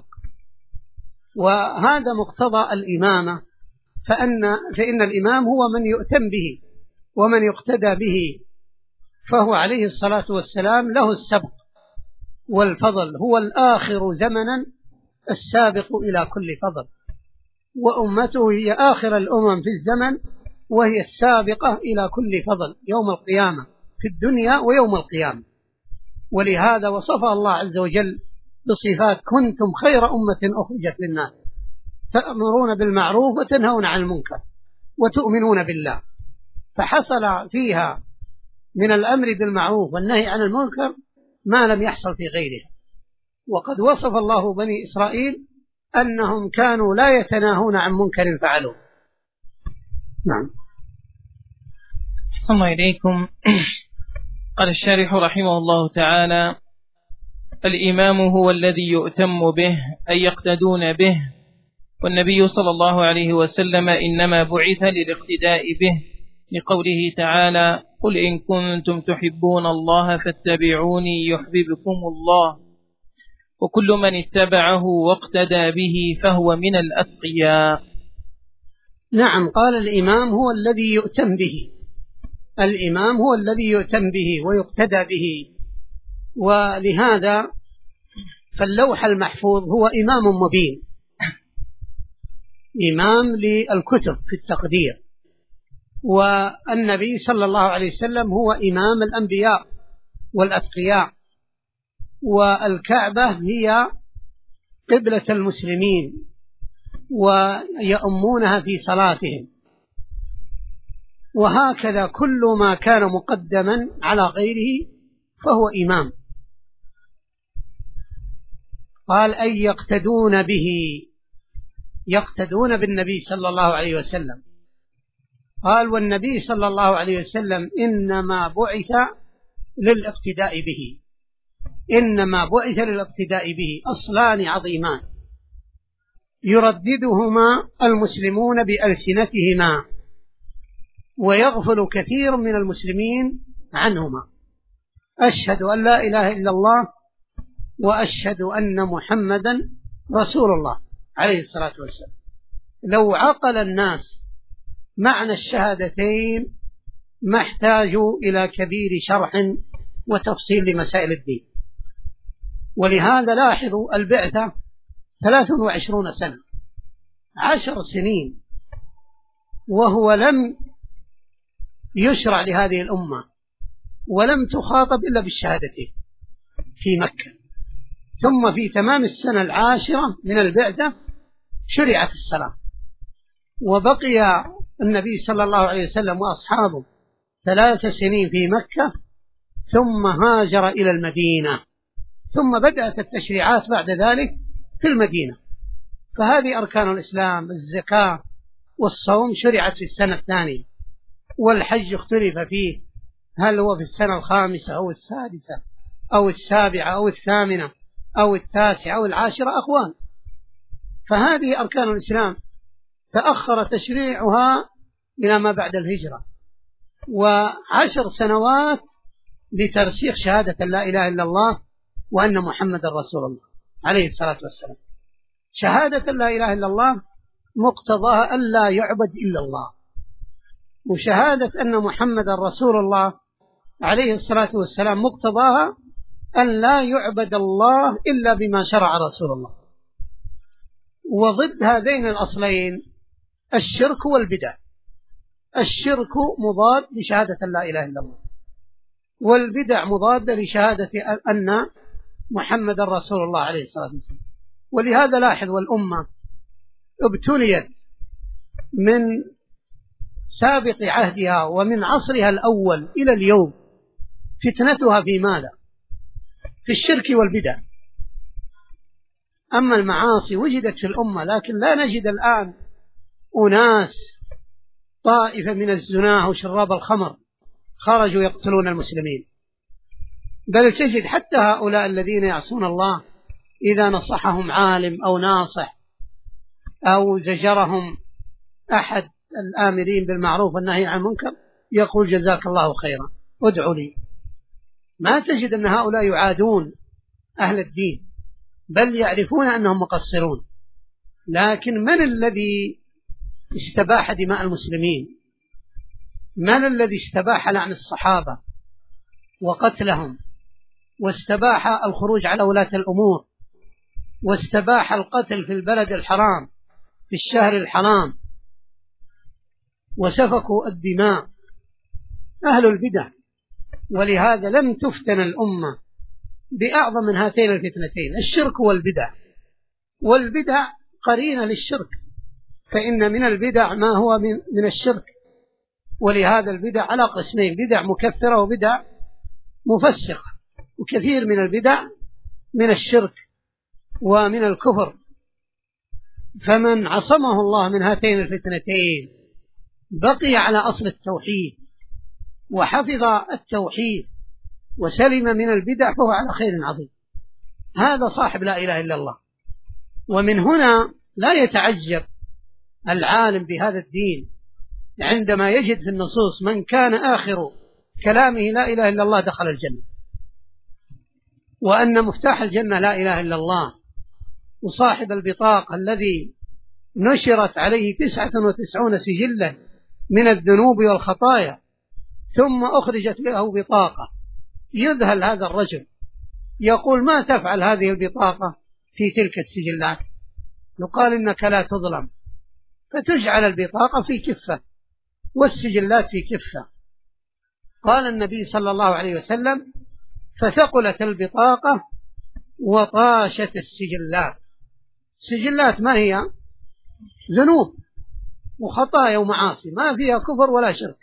وهذا مقتضى الإمامة، فإن الإمام هو من يؤتم به ومن يقتدى به، فهو عليه الصلاة والسلام له السبق والفضل، هو الآخر زمنا السابق إلى كل فضل، وأمته هي آخر الأمم في الزمن، وهي السابقة إلى كل فضل يوم القيامة في الدنيا ويوم القيامة. ولهذا وصفها الله عز وجل بصفات: كنتم خير أمة أخرجت للناس تأمرون بالمعروف وتنهون عن المنكر وتؤمنون بالله. فحصل فيها من الأمر بالمعروف والنهي عن المنكر ما لم يحصل في غيرها. وقد وصف الله بني إسرائيل أنهم كانوا لا يتناهون عن منكر فعلوه. نعم. أحسن الله إليكم. قال الشارح رحمه الله تعالى: الإمام هو الذي يؤتم به أي يقتدون به، والنبي صلى الله عليه وسلم إنما بعث للاقتداء به، لقوله تعالى: قل إن كنتم تحبون الله فاتبعوني يحببكم الله، وكل من اتبعه واقتدى به فهو من الأتقياء. نعم، قال الإمام هو الذي يؤتم به، الإمام هو الذي يؤتم به ويقتدى به، ولهذا فاللوح المحفوظ هو إمام مبين، إمام للكتب في التقدير، والنبي صلى الله عليه وسلم هو إمام الأنبياء والأتقياء، والكعبة هي قبلة المسلمين ويؤمونها في صلاتهم، وهكذا كل ما كان مقدما على غيره فهو إمام. قال أن يقتدون به، يقتدون بالنبي صلى الله عليه وسلم. قال والنبي صلى الله عليه وسلم إنما بعث للاقتداء به، إنما بعث للاقتداء به، أصلان عظيمان يرددهما المسلمون بألسنتهما ويغفل كثير من المسلمين عنهما: أشهد أن لا إله إلا الله وأشهد أن محمدا رسول الله عليه الصلاة والسلام. لو عقل الناس معنى الشهادتين ما احتاجوا إلى كبير شرح وتفصيل لمسائل الدين. ولهذا لاحظوا البعثة 23 سنة، 10 سنين، وهو لم يشرع لهذه الأمة ولم تخاطب إلا بالشهادتين في مكة، ثم في تمام السنة 10 من البعثة شرعت الصلاة، وبقي النبي صلى الله عليه وسلم وأصحابه 3 سنين في مكة، ثم هاجر إلى المدينة، ثم بدأت التشريعات بعد ذلك في المدينة. فهذه أركان الإسلام: الزكاة والصوم شرعت في السنة 2، والحج اختلف فيه هل هو في السنة 5 أو 6 أو 7 أو 8 أو 9 أو 10 أقوال. فهذه أركان الإسلام تأخر تشريعها إلى ما بعد الهجرة، و10 سنوات لترسيخ شهادة لا إله إلا الله وأن محمد رسول الله عليه الصلاة والسلام. شهادة لا إله إلا الله مقتضاها أن لا يعبد إلا الله، وشهادة أن محمد رسول الله عليه الصلاة والسلام مقتضاها أن لا يعبد الله إلا بما شرع رسول الله. وضد هذين الأصلين الشرك والبدع. الشرك مضاد لشهادة لا إله إلا الله، والبدع مضادة لشهادة أن محمد رسول الله عليه الصلاة والسلام. ولهذا لاحظ والأمة ابتليت من سابق عهدها ومن عصرها الأول إلى اليوم فتنتها في ماذا؟ في الشرك والبدع. أما المعاصي وجدت في الأمة، لكن لا نجد الآن أناس طائفة من الزناه وشراب الخمر خرجوا يقتلون المسلمين، بل تجد حتى هؤلاء الذين يعصون الله إذا نصحهم عالم أو ناصح أو زجرهم أحد الآمرين بالمعروف والنهي عن المنكر يقول جزاك الله خيرا ادعوا لي. ما تجد أن هؤلاء يعادون أهل الدين، بل يعرفون أنهم مقصرون. لكن من الذي استباح دماء المسلمين؟ من الذي استباح لعن الصحابة وقتلهم، واستباح الخروج على ولاة الأمور، واستباح القتل في البلد الحرام في الشهر الحرام، وسفكوا الدماء؟ أهل البدع. ولهذا لم تفتن الأمة بأعظم من هاتين الفتنتين: الشرك والبدع. والبدع قرينة للشرك، فإن من البدع ما هو من الشرك. ولهذا البدع على قسمين: بدع مكفرة وبدع مفسقة، وكثير من البدع من الشرك ومن الكفر. فمن عصمه الله من هاتين الفتنتين بقي على أصل التوحيد وحفظ التوحيد وسلم من البدع فهو على خير عظيم. هذا صاحب لا إله إلا الله. ومن هنا لا يتعجب العالم بهذا الدين عندما يجد في النصوص من كان آخر كلامه لا إله إلا الله دخل الجنة، وأن مفتاح الجنة لا إله إلا الله، وصاحب البطاقة الذي نشرت عليه 99 سجلا من الذنوب والخطايا ثم أخرجت له بطاقة، يذهل هذا الرجل يقول: ما تفعل هذه البطاقة في تلك السجلات؟ يقال: إنك لا تظلم، فتجعل البطاقة في كفة والسجلات في كفة. قال النبي صلى الله عليه وسلم: فثقلت البطاقة وطاشت السجلات. السجلات ما هي؟ ذنوب وخطايا ومعاصي، ما فيها كفر ولا شرك.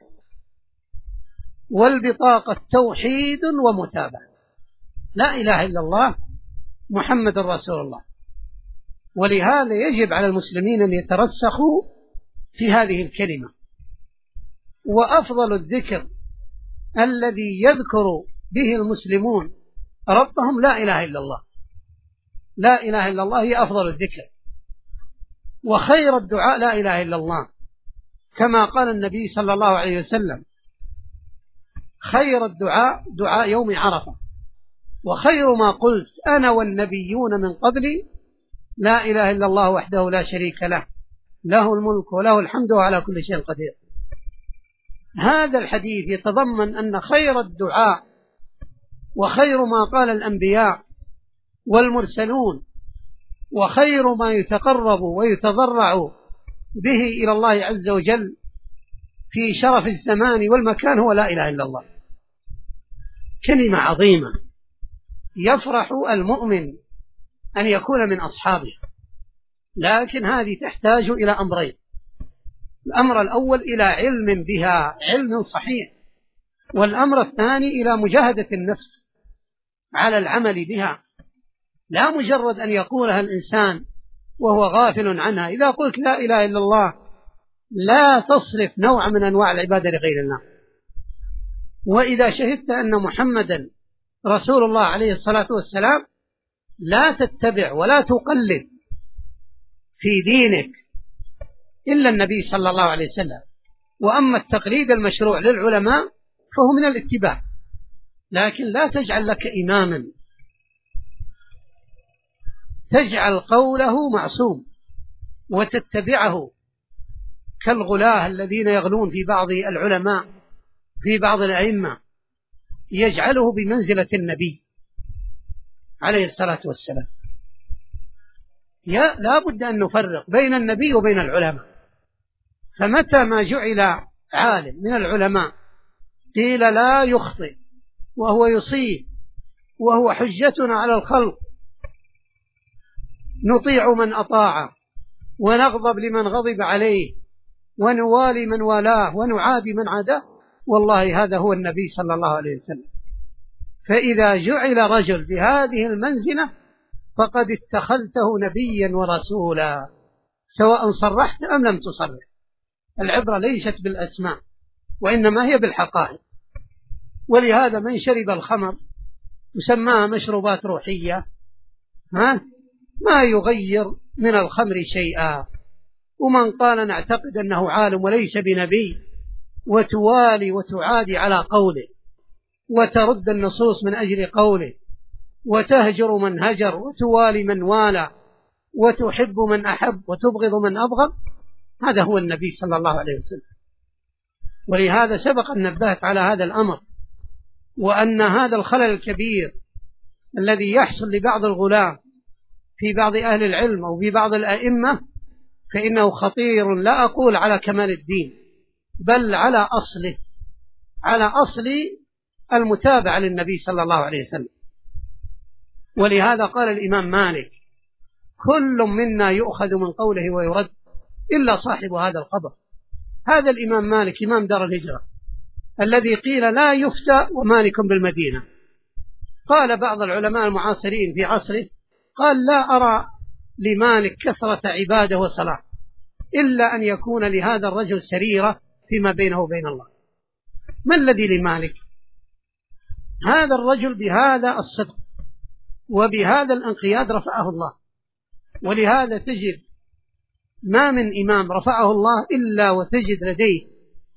والبطاقة توحيد ومتابعة، لا إله إلا الله محمد رسول الله. ولهذا يجب على المسلمين أن يترسخوا في هذه الكلمة. وأفضل الذكر الذي يذكر به المسلمون ربهم لا إله إلا الله. لا إله إلا الله هي أفضل الذكر، وخير الدعاء لا إله إلا الله، كما قال النبي صلى الله عليه وسلم: خير الدعاء دعاء يوم عرفة، وخير ما قلت أنا والنبيون من قبلي لا إله إلا الله وحده لا شريك له، له الملك وله الحمد وعلى كل شيء قدير. هذا الحديث يتضمن أن خير الدعاء وخير ما قال الأنبياء والمرسلون وخير ما يتقرب ويتضرع به إلى الله عز وجل في شرف الزمان والمكان هو لا إله إلا الله. كلمة عظيمة يفرح المؤمن أن يكون من أصحابه، لكن هذه تحتاج إلى أمرين: الأمر الأول إلى علم بها، علم صحيح، والأمر الثاني إلى مجاهدة النفس على العمل بها، لا مجرد أن يقولها الإنسان وهو غافل عنها. إذا قلت لا إله إلا الله لا تصرف نوع من أنواع العبادة لغير الله، وإذا شهدت أن محمدا رسول الله عليه الصلاة والسلام لا تتبع ولا تقلد في دينك إلا النبي صلى الله عليه وسلم. وأما التقليد المشروع للعلماء فهو من الاتباع، لكن لا تجعل لك إماما تجعل قوله معصوم وتتبعه، كالغلاة الذين يغلون في بعض العلماء في بعض الأئمة، يجعله بمنزلة النبي عليه الصلاة والسلام. لا بد أن نفرق بين النبي وبين العلماء. فمتى ما جعل عالم من العلماء قيل لا يخطئ وهو يصيب وهو حجتنا على الخلق، نطيع من أطاع ونغضب لمن غضب عليه ونوالي من والاه ونعادي من عاداه، والله هذا هو النبي صلى الله عليه وسلم. فإذا جعل رجل بهذه المنزلة فقد اتخذته نبيا ورسولا، سواء صرحت أم لم تصرح. العبرة ليست بالأسماء وإنما هي بالحقائق. ولهذا من شرب الخمر يسماها مشروبات روحية ما يغير من الخمر شيئا. ومن قال نعتقد أنه عالم وليس بنبي وتوالي وتعادي على قوله وترد النصوص من أجل قوله وتهجر من هجر وتوالي من والى وتحب من أحب وتبغض من أبغض، هذا هو النبي صلى الله عليه وسلم. ولهذا سبق أن نبهت على هذا الأمر، وأن هذا الخلل الكبير الذي يحصل لبعض الغلاة في بعض أهل العلم أو في بعض الأئمة فإنه خطير، لا أقول على كمال الدين بل على أصله، على أصل المتابعة للنبي صلى الله عليه وسلم. ولهذا قال الإمام مالك: كل منا يؤخذ من قوله ويرد إلا صاحب هذا القبر. هذا الإمام مالك إمام دار الهجرة الذي قيل لا يفتى ومالك بالمدينة. قال بعض العلماء المعاصرين في عصره قال: لا أرى لمالك كثرة عبادة وصلاة إلا أن يكون لهذا الرجل سريرة فيما بينه وبين الله. ما الذي لمالك؟ هذا الرجل بهذا الصدق وبهذا الانقياد رفعه الله. ولهذا تجد ما من إمام رفعه الله إلا وتجد لديه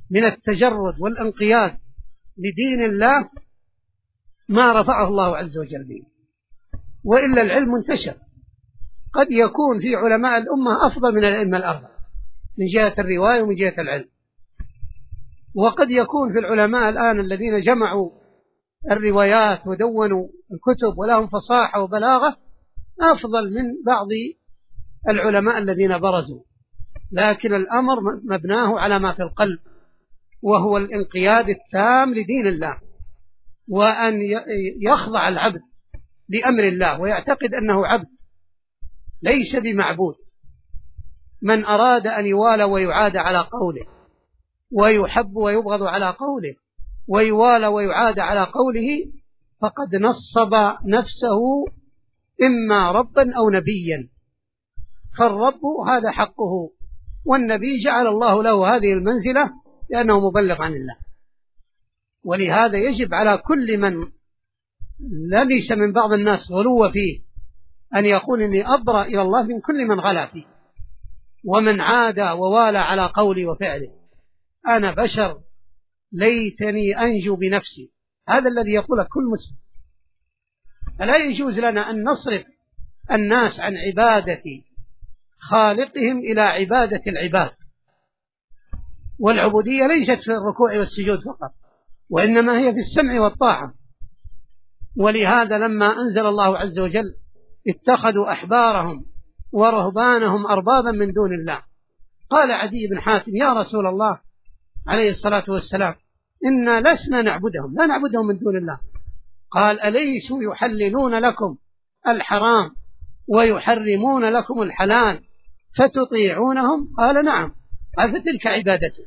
من التجرد والانقياد لدين الله ما رفعه الله عز وجل به، وإلا العلم انتشر. قد يكون في علماء الأمة أفضل من الأئمة الأربعة من جهة الرواية ومن جهة العلم، وقد يكون في العلماء الآن الذين جمعوا الروايات ودونوا الكتب ولهم فصاحة وبلاغة أفضل من بعض العلماء الذين برزوا، لكن الأمر مبناه على ما في القلب، وهو الانقياد التام لدين الله، وأن يخضع العبد لأمر الله ويعتقد أنه عبد ليس بمعبود. من أراد أن يوالى ويعاد على قوله، ويحب ويبغض على قوله، ويوالى ويعاد على قوله، فقد نصب نفسه إما ربا أو نبيا، فالرب هذا حقه، والنبي جعل الله له هذه المنزلة لأنه مبلغ عن الله. ولهذا يجب على كل من لبس من بعض الناس غلو فيه أن يقول إني أبرأ إلى الله من كل من غلا فيه ومن عاد ووالى على قولي وفعلي، أنا بشر ليتني أنجو بنفسي. هذا الذي يقوله كل مسلم. فلا يجوز لنا أن نصرف الناس عن عبادة خالقهم إلى عبادة العباد، والعبودية ليست في الركوع والسجود فقط، وإنما هي في السمع والطاعة. ولهذا لما أنزل الله عز وجل اتخذوا أحبارهم ورهبانهم أربابا من دون الله، قال عدي بن حاتم يا رسول الله عليه الصلاة والسلام إنا لسنا نعبدهم، لا نعبدهم من دون الله. قال أليسوا يحللون لكم الحرام ويحرمون لكم الحلال فتطيعونهم؟ قال نعم. قال فتلك عبادته.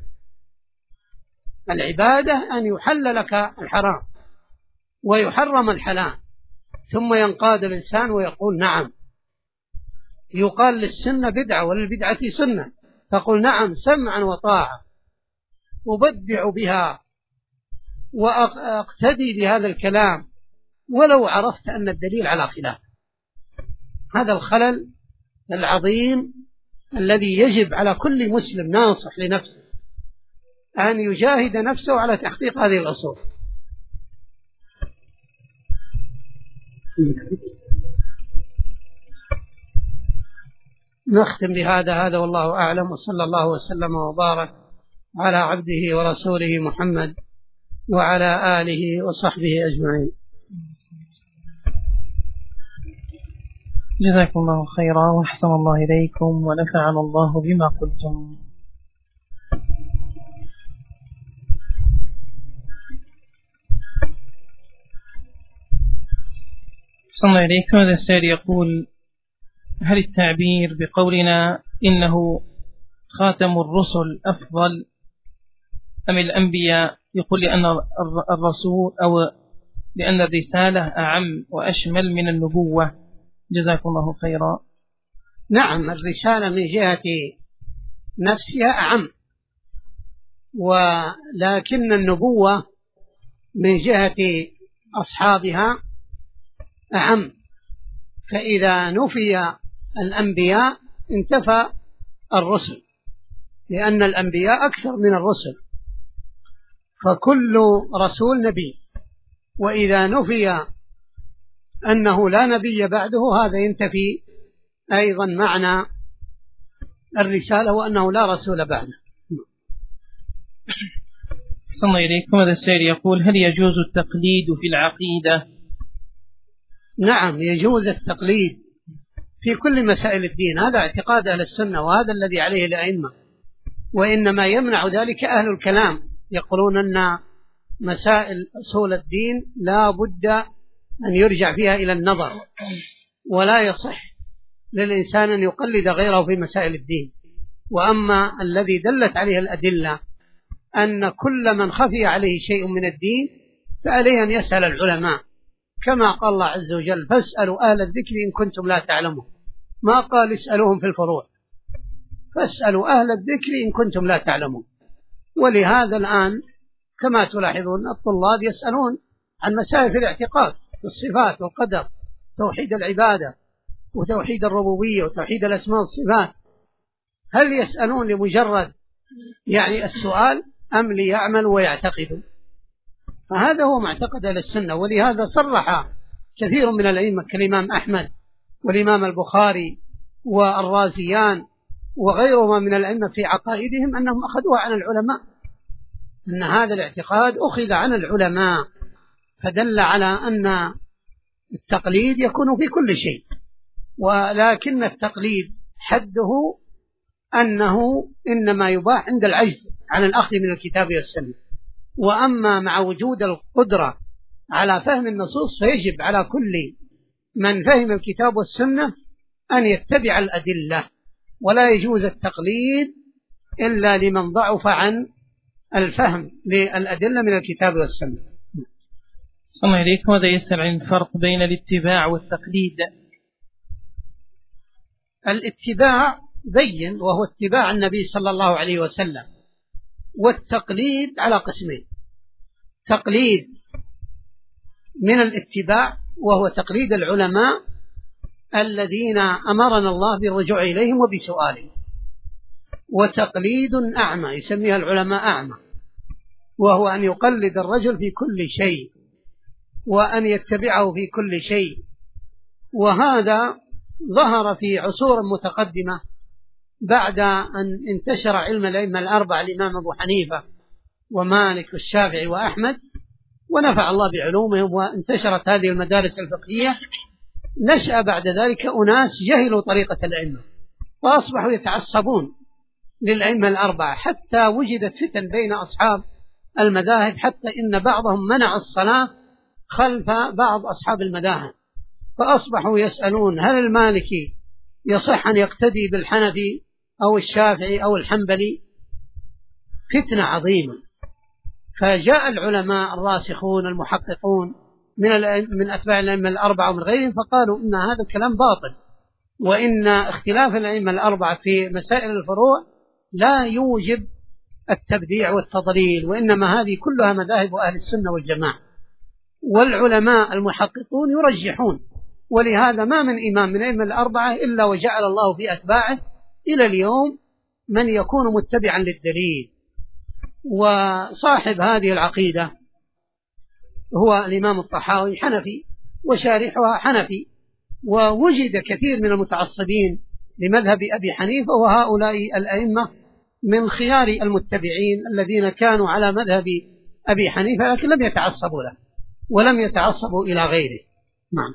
العبادة أن يحل لك الحرام ويحرم الحلال، ثم ينقاد الإنسان ويقول نعم. يقال للسنة بدعة وللبدعة سنة، تقول نعم سمعا وطاعة، أبدع بها وأقتدي بهذا الكلام ولو عرفت أن الدليل على خلاف. هذا الخلل العظيم الذي يجب على كل مسلم ناصح لنفسه أن يجاهد نفسه على تحقيق هذه الأصول. نختم بهذا والله أعلم، وصلى الله وسلم وبارك على عبده ورسوله محمد وعلى آله وصحبه أجمعين. جزاكم الله خيرا وأحسن الله إليكم ونفعنا الله بما قلتم. أحسن الله إليكم. هذا السائل يقول هل التعبير بقولنا إنه خاتم الرسل أفضل أم الأنبياء يقول لأن الرسول أو لأن الرسالة أعم وأشمل من النبوة؟ جزاكم الله خيرا. نعم، الرسالة من جهة نفسها أعم، ولكن النبوة من جهة أصحابها أعم. فإذا نفي الأنبياء انتفى الرسل، لأن الأنبياء أكثر من الرسل، فكل رسول نبي. وإذا نفي أنه لا نبي بعده هذا ينتفي أيضا معنى الرسالة وأنه لا رسول بعده. أحسن الله إليكم. هذا السائل يقول هل يجوز التقليد في العقيدة؟ نعم، يجوز التقليد في كل مسائل الدين، هذا اعتقاد أهل السنة وهذا الذي عليه الأئمة. وإنما يمنع ذلك أهل الكلام، يقولون أن مسائل أصول الدين لا بد أن يرجع فيها إلى النظر، ولا يصح للإنسان أن يقلد غيره في مسائل الدين. وأما الذي دلت عليه الأدلة أن كل من خفي عليه شيء من الدين فعليه أن يسأل العلماء، كما قال الله عز وجل فاسألوا أهل الذكر إن كنتم لا تعلمون، ما قال اسألوهم في الفروع، فاسألوا أهل الذكر إن كنتم لا تعلمون. ولهذا الآن كما تلاحظون الطلاب يسألون عن مسائل في الاعتقاد، في الصفات والقدر، توحيد العبادة وتوحيد الربوبية وتوحيد الأسماء والصفات. هل يسألون لمجرد السؤال أم ليعمل ويعتقد. فهذا هو معتقد أهل السنة، ولهذا صرح كثير من الأئمة كالإمام أحمد والإمام البخاري والرازيان وغيرهما من الأئمة في عقائدهم أنهم أخذوها عن العلماء، أن هذا الاعتقاد أخذ عن العلماء، فدل على أن التقليد يكون في كل شيء، ولكن التقليد حده أنه إنما يباح عند العجز عن الأخذ من الكتاب والسنة. وأما مع وجود القدرة على فهم النصوص فيجب على كل من فهم الكتاب والسنة أن يتبع الأدلة، ولا يجوز التقليد إلا لمن ضعف عن الفهم للأدلة من الكتاب والسنة. صلى الله عليك. وهذا يسأل عن الفرق بين الاتباع والتقليد. الاتباع بين، وهو اتباع النبي صلى الله عليه وسلم، والتقليد على قسمين: تقليد من الاتباع وهو تقليد العلماء الذين أمرنا الله بالرجوع إليهم وبسؤالهم، وتقليد أعمى يسميها العلماء أعمى، وهو أن يقلد الرجل في كل شيء وأن يتبعه في كل شيء. وهذا ظهر في عصور متقدمة بعد أن انتشر علم الأئمة الأربعة، الإمام أبو حنيفة ومالك والشافعي وأحمد، ونفع الله بعلومهم وانتشرت هذه المدارس الفقهية. نشأ بعد ذلك أناس جهلوا طريقة الأئمة وأصبحوا يتعصبون للأئمة الأربعة، حتى وجدت فتن بين أصحاب المذاهب، حتى إن بعضهم منع الصلاة خلف بعض أصحاب المذاهب، فأصبحوا يسألون هل المالكي يصح أن يقتدي بالحنفي أو الشافعي أو الحنبلي؟ فتنة عظيمة. فجاء العلماء الراسخون المحققون من أتباع الأئمة الأربعة ومن غيرهم فقالوا إن هذا الكلام باطل، وإن اختلاف الأئمة الأربعة في مسائل الفروع لا يوجب التبديع والتضليل، وإنما هذه كلها مذاهب أهل السنة والجماعة. والعلماء المحققون يرجحون، ولهذا ما من إمام من الأئمة الأربعة إلا وجعل الله في أتباعه إلى اليوم من يكون متبعا للدليل. وصاحب هذه العقيدة هو الإمام الطحاوي حنفي وشارحها حنفي، ووجد كثير من المتعصبين لمذهب أبي حنيفة، وهؤلاء الأئمة من خيار المتبعين الذين كانوا على مذهب أبي حنيفة لكن لم يتعصبوا له ولم يتعصبوا إلى غيره. نعم.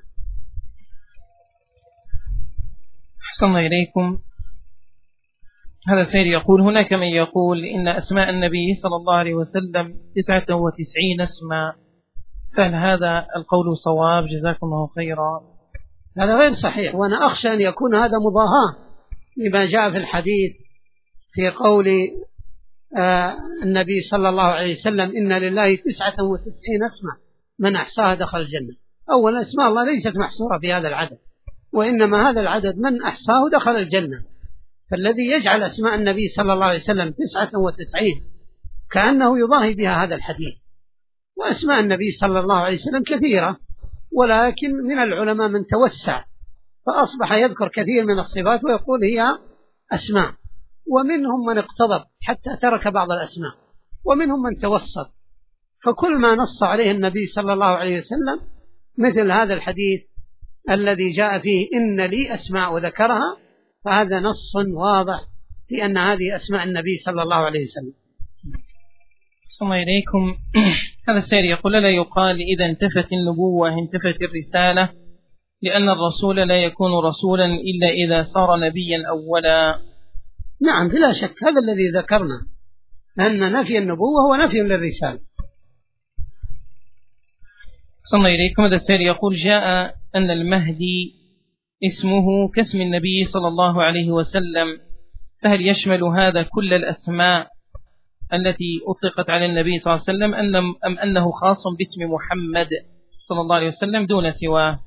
أحسن الله إليكم. هذا سيد يقول: هناك من يقول إن أسماء النبي صلى الله عليه وسلم 99 اسما، فهل هذا القول صواب؟ جزاكم الله خيرا. هذا غير صحيح، وأنا أخشى أن يكون هذا مضاهاة لما جاء في الحديث في قول النبي صلى الله عليه وسلم: إن لله 99 اسما من أحصاها دخل الجنة. أولا اسماء الله ليست محصورة في هذا العدد، وإنما هذا العدد من أحصاه دخل الجنة. فالذي يجعل أسماء النبي صلى الله عليه وسلم 99 كأنه يضاهي بها هذا الحديث. وأسماء النبي صلى الله عليه وسلم كثيرة، ولكن من العلماء من توسع فأصبح يذكر كثير من الصفات ويقول هي أسماء، ومنهم من اقتضب حتى ترك بعض الأسماء، ومنهم من توسط. فكل ما نص عليه النبي صلى الله عليه وسلم مثل هذا الحديث الذي جاء فيه إن لي أسماء وذكرها، فهذا نص واضح في أن هذه أسماء النبي صلى الله عليه وسلم. صلى الله إليكم. هذا السائل يقول: لا يقال إذا انتفت النبوة انتفت الرسالة، لأن الرسول لا يكون رسولا إلا إذا صار نبيا أولا. نعم بلا شك، هذا الذي ذكرنا أن نفي النبوة هو نفي للرسالة. صلى الله إليكم. هذا السائل يقول: جاء أن المهدي اسمه كاسم النبي صلى الله عليه وسلم، فهل يشمل هذا كل الأسماء التي أطلقت على النبي صلى الله عليه وسلم أم أنه خاص باسم محمد صلى الله عليه وسلم دون سواه؟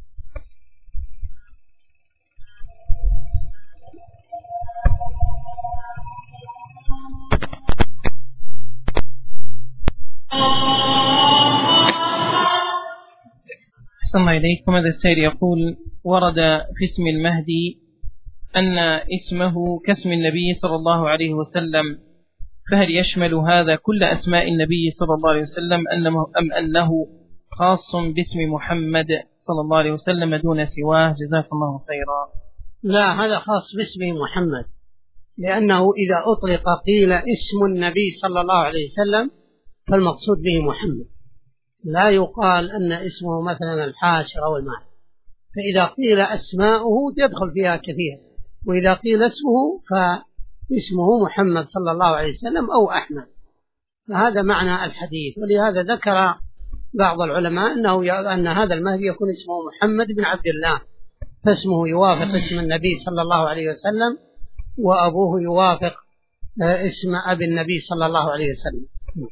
أحسن الله إليكم. هذا السائل يقول: ورد في اسم المهدي أن اسمه كاسم النبي صلى الله عليه وسلم، فهل يشمل هذا كل أسماء النبي صلى الله عليه وسلم أم أنه خاص باسم محمد صلى الله عليه وسلم دون سواه؟ جزاك الله خيرا. لا، هذا خاص باسم محمد، لأنه إذا أطلق قيل اسم النبي صلى الله عليه وسلم فالمقصود به محمد، لا يقال أن اسمه مثلا الحاشر أو المعنى. فإذا قيل أسماؤه يدخل فيها كثير، وإذا قيل اسمه فاسمه محمد صلى الله عليه وسلم أو أحمد. فهذا معنى الحديث. ولهذا ذكر بعض العلماء أن هذا المهدي يكون اسمه محمد بن عبد الله، فاسمه يوافق اسم النبي صلى الله عليه وسلم، وأبوه يوافق اسم أبي النبي صلى الله عليه وسلم.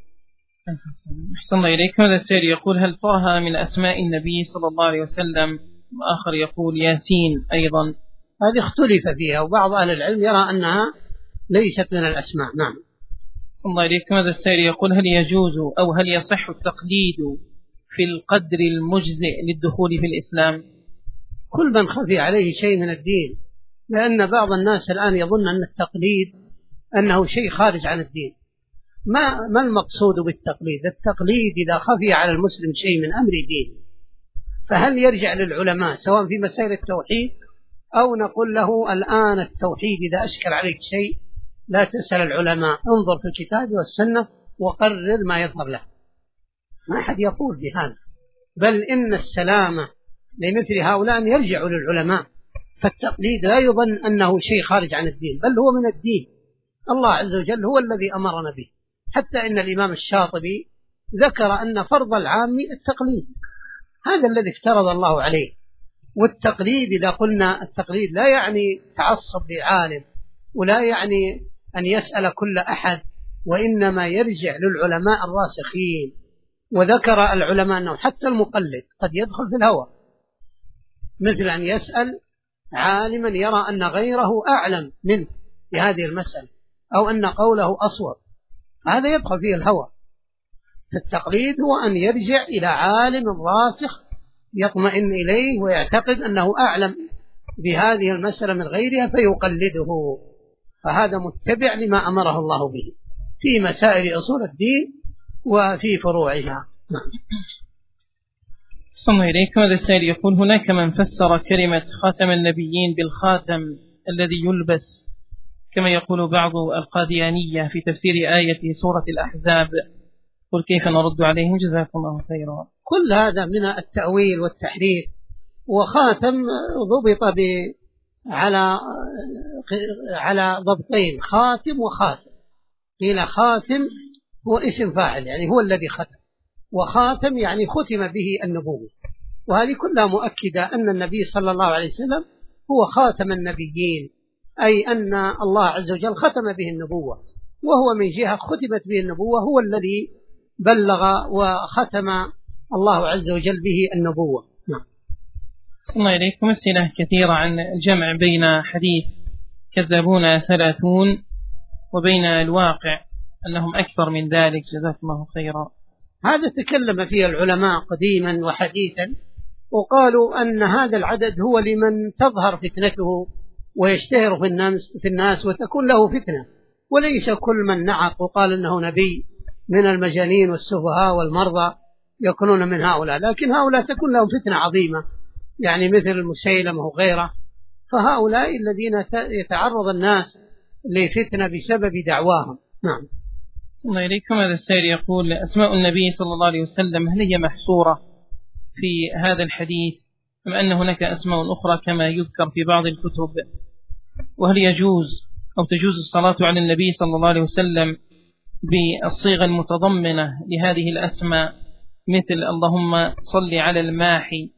أحسن الله إليك. هذا السائل يقول: هل طه من أسماء النبي صلى الله عليه وسلم؟ وآخر يقول ياسين أيضا. هذه اختلف فيها، وبعض أهل العلم يرى أنها ليست من الأسماء. نعم. أحسن الله إليك. هذا السائل يقول: هل يجوز أو هل يصح التقليد في القدر المجزئ للدخول في الإسلام؟ كل من خفي عليه شيء من الدين، لأن بعض الناس الآن يظن أن التقليد أنه شيء خارج عن الدين. ما المقصود بالتقليد؟ التقليد إذا خفي على المسلم شيء من أمر دين، فهل يرجع للعلماء سواء في مسائل التوحيد، أو نقول له الآن التوحيد إذا أشكل عليك شيء لا تسأل العلماء، انظر في الكتاب والسنة وقرر ما يظهر له؟ ما أحد يقول بهذا، بل إن السلامة لمثل هؤلاء أن يرجعوا للعلماء. فالتقليد لا يظن أنه شيء خارج عن الدين، بل هو من الدين. الله عز وجل هو الذي أمرنا به، حتى إن الإمام الشاطبي ذكر أن فرض العام التقليد، هذا الذي افترض الله عليه. والتقليد إذا قلنا التقليد لا يعني تعصب لعالم، ولا يعني أن يسأل كل أحد، وإنما يرجع للعلماء الراسخين. وذكر العلماء أنه حتى المقلد قد يدخل في الهوى، مثل أن يسأل عالما يرى أن غيره أعلم منه في هذه المسألة، أو أن قوله أصوب، هذا يدخل فيه الهوى. فالتقليد هو أن يرجع إلى عالم راسخ يطمئن إليه ويعتقد أنه أعلم بهذه المسألة من غيرها فيقلده، فهذا متبع لما أمره الله به في مسائل أصول الدين وفي فروعها. صلى إليك. هذا السائل يقول: هناك من فسر كلمة خاتم النبيين بالخاتم الذي يلبس، كما يقول بعض القاديانية في تفسير آية سورة الأحزاب، قل كيف نرد عليهم؟ جزاكم الله خيرا. كل هذا من التأويل والتحريف. وخاتم ضبط على ضبطين: خاتم وخاتم. قيل خاتم هو اسم فاعل، يعني هو الذي ختم، وخاتم يعني ختم به النبوة. وهذه كلها مؤكدة أن النبي صلى الله عليه وسلم هو خاتم النبيين، أي أن الله عز وجل ختم به النبوة، وهو من جهة ختمت به النبوة هو الذي بلغ وختم الله عز وجل به النبوة. نعم. الله إليكم. أسئلة كثيرة عن الجمع بين حديث كذبون 30 وبين الواقع أنهم أكثر من ذلك، جزاكم الله خيرا. هذا تكلم فيه العلماء قديما وحديثا، وقالوا أن هذا العدد هو لمن تظهر فتنته ويشتهر في الناس وتكون له فتنة، وليس كل من نعق وقال أنه نبي من المجانين والسفهاء والمرضى يكونون من هؤلاء، لكن هؤلاء تكون لهم فتنة عظيمة، يعني مثل المسيلمة وغيره. فهؤلاء الذين يتعرض الناس لفتنة بسبب دعواهم. نعم. الله إليكم. هذا السائل يقول: أسماء النبي صلى الله عليه وسلم هل هي محصورة في هذا الحديث، أم أن هناك أسماء أخرى كما يذكر في بعض الكتب؟ وهل يجوز أو تجوز الصلاة على النبي صلى الله عليه وسلم بالصيغة المتضمنة لهذه الأسماء، مثل اللهم صل على الماحي؟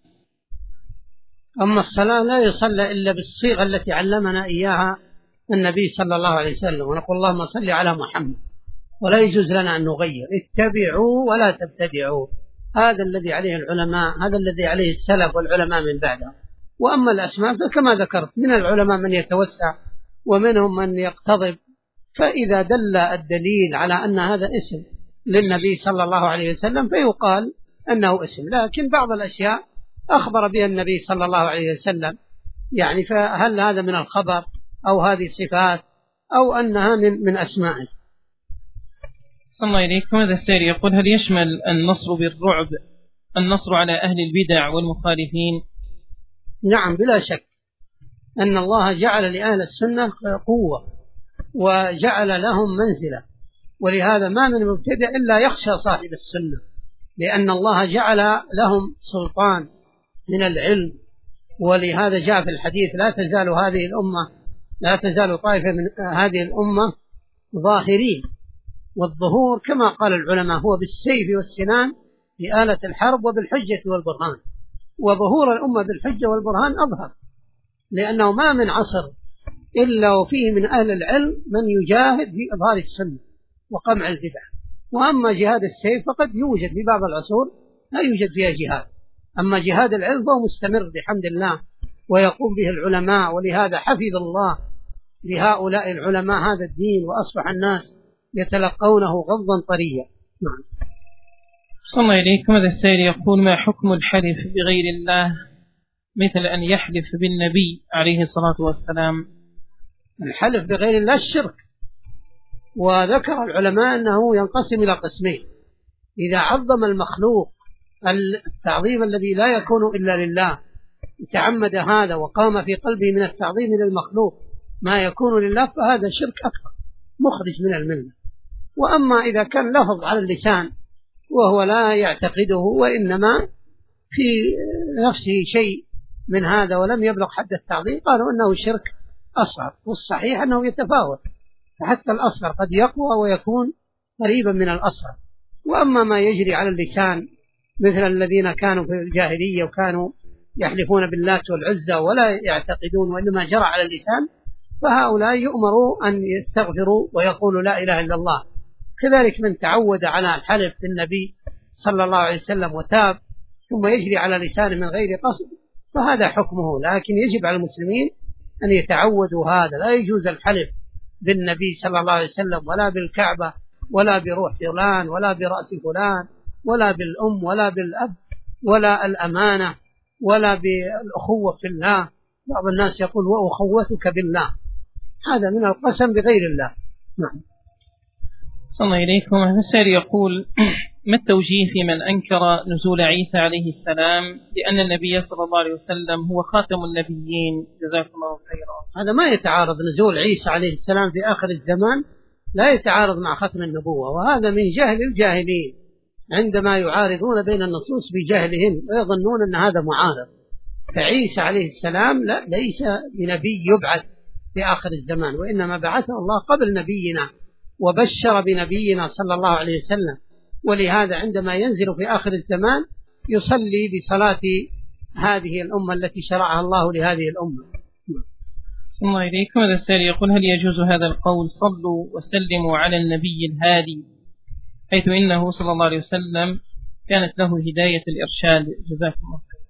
أما الصلاة لا يصلى إلا بالصيغة التي علمنا إياها النبي صلى الله عليه وسلم، ونقول اللهم صل على محمد، ولا يجوز لنا أن نغير. اتبعوا ولا تبتدعوا، هذا الذي عليه العلماء، هذا الذي عليه السلف والعلماء من بعده. وأما الأسماء فكما ذكرت من العلماء من يتوسع ومنهم من يقتضب، فإذا دل الدليل على أن هذا اسم للنبي صلى الله عليه وسلم فيقال أنه اسم. لكن بعض الأشياء أخبر بها النبي صلى الله عليه وسلم، يعني فهل هذا من الخبر أو هذه صفات أو أنها من أسمائه؟ صلى الله إليكم. هذا السائل يقول: هل يشمل النصر بالرعب النصر على أهل البدع والمخالفين؟ نعم بلا شك أن الله جعل لأهل السنة قوة وجعل لهم منزلة، ولهذا ما من مبتدع إلا يخشى صاحب السنة، لأن الله جعل لهم سلطان من العلم. ولهذا جاء في الحديث: لا تزال طائفة من هذه الأمة ظاهرين. والظهور كما قال العلماء هو بالسيف والسنان بآلة الحرب وبالحجة والبرهان، وظهور الأمة بالحجة والبرهان أظهر، لأنه ما من عصر إلا وفيه من أهل العلم من يجاهد في إظهار السنة وقمع البدع. وأما جهاد السيف فقد يوجد في بعض العصور لا يوجد فيها جهاد، أما جهاد العلم فهو مستمر بحمد الله ويقوم به العلماء. ولهذا حفظ الله لهؤلاء العلماء هذا الدين، وأصبح الناس يتلقونه غضا طريا. نعم. صلى الله إليكم. هذا السائل يقول: ما حكم الحلف بغير الله مثل أن يحلف بالنبي عليه الصلاة والسلام؟ الحلف بغير الله الشرك، وذكر العلماء أنه ينقسم إلى قسمين: إذا عظم المخلوق التعظيم الذي لا يكون إلا لله، تعمد هذا وقام في قلبه من التعظيم للمخلوق ما يكون لله، فهذا شرك أكبر مخرج من الملة. وأما إذا كان لفظ على اللسان وهو لا يعتقده وإنما في نفسه شيء من هذا ولم يبلغ حد التعظيم، قالوا أنه شرك أصغر. والصحيح أنه يتفاوت، فحتى الأصغر قد يقوى ويكون قريبا من الأصغر. وأما ما يجري على اللسان مثل الذين كانوا في الجاهلية وكانوا يحلفون باللات والعزى ولا يعتقدون وإنما جرى على اللسان، فهؤلاء يؤمروا أن يستغفروا ويقولوا لا إله إلا الله. كذلك من تعود على الحلف بالنبي صلى الله عليه وسلم وتاب ثم يجري على لسانه من غير قصد، فهذا حكمه. لكن يجب على المسلمين أن يتعودوا هذا، لا يجوز الحلف بالنبي صلى الله عليه وسلم ولا بالكعبة ولا بروح فلان ولا برأس فلان ولا بالأم ولا بالأب ولا الأمانة ولا بالأخوة في الله. بعض الناس يقول: وأخوتك بالله، هذا من القسم بغير الله. نعم. صلى الله إليكم. هذا السائل يقول: ما التوجيه في من أنكر نزول عيسى عليه السلام لأن النبي صلى الله عليه وسلم هو خاتم النبيين؟ جزاكم الله خيرا. هذا ما يتعارض، نزول عيسى عليه السلام في آخر الزمان لا يتعارض مع ختم النبوة، وهذا من جهل الجاهلين عندما يعارضون بين النصوص بجهلهم ويظنون أن هذا معارض. فعيسى عليه السلام ليس بنبي يبعث في آخر الزمان، وإنما بعثه الله قبل نبينا وبشر بنبينا صلى الله عليه وسلم. ولهذا عندما ينزل في آخر الزمان يصلي بصلاة هذه الأمة التي شرعها الله لهذه الأمة. صلى الله إليكم. هذا السائل يقول: هل يجوز هذا القول: صلوا وسلموا على النبي الهادي، حيث إنه صلى الله عليه وسلم كانت له هداية الإرشاد؟ جزاكم الله خير.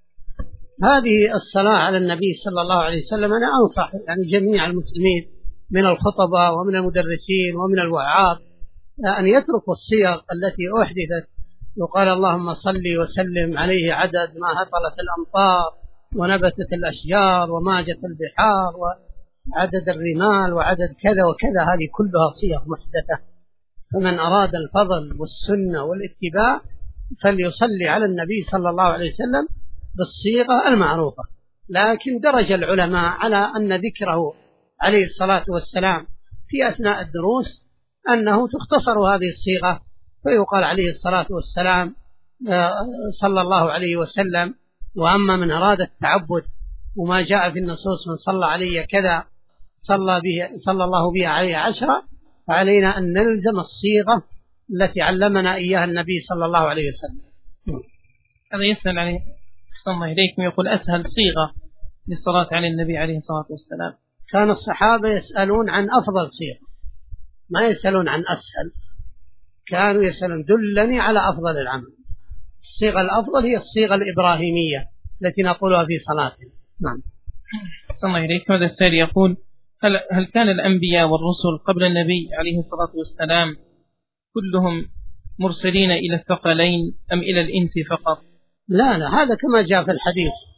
هذه الصلاة على النبي صلى الله عليه وسلم أنا أنصح جميع المسلمين من الخطباء ومن المدرسين ومن الوعاظ أن يتركوا الصيغ التي أحدثت، وقال: اللهم صل وسلم عليه عدد ما هطلت الأمطار ونبتت الأشجار وماجت البحار وعدد الرمال وعدد كذا وكذا. هذه كلها صيغ محدثة. فمن أراد الفضل والسنة والاتباع فليصلي على النبي صلى الله عليه وسلم بالصيغة المعروفة. لكن درج العلماء على أن ذكره عليه الصلاة والسلام في أثناء الدروس أنه تختصر هذه الصيغة فيقال عليه الصلاة والسلام صلى الله عليه وسلم. وأما من أراد التعبد وما جاء في النصوص: من صلى علي كذا صلى الله به عليه 10، فعلينا أن نلزم الصيغة التي علمنا إياها النبي صلى الله عليه وسلم. هذا يسأل عليه صلى الله إليكم، يقول: أسهل صيغة للصلاة على النبي عليه الصلاة والسلام؟ كان الصحابة يسألون عن أفضل صيغة، ما يسألون عن أسهل، كانوا يسألون: دلني على أفضل العمل. الصيغة الأفضل هي الصيغة الإبراهيمية التي نقولها في صلاتنا. نعم. صلى الله إليكم. هذا السائل يقول: هل كان الأنبياء والرسل قبل النبي عليه الصلاة والسلام كلهم مرسلين إلى الثقلين أم إلى الإنس فقط؟ لا، هذا كما جاء في الحديث: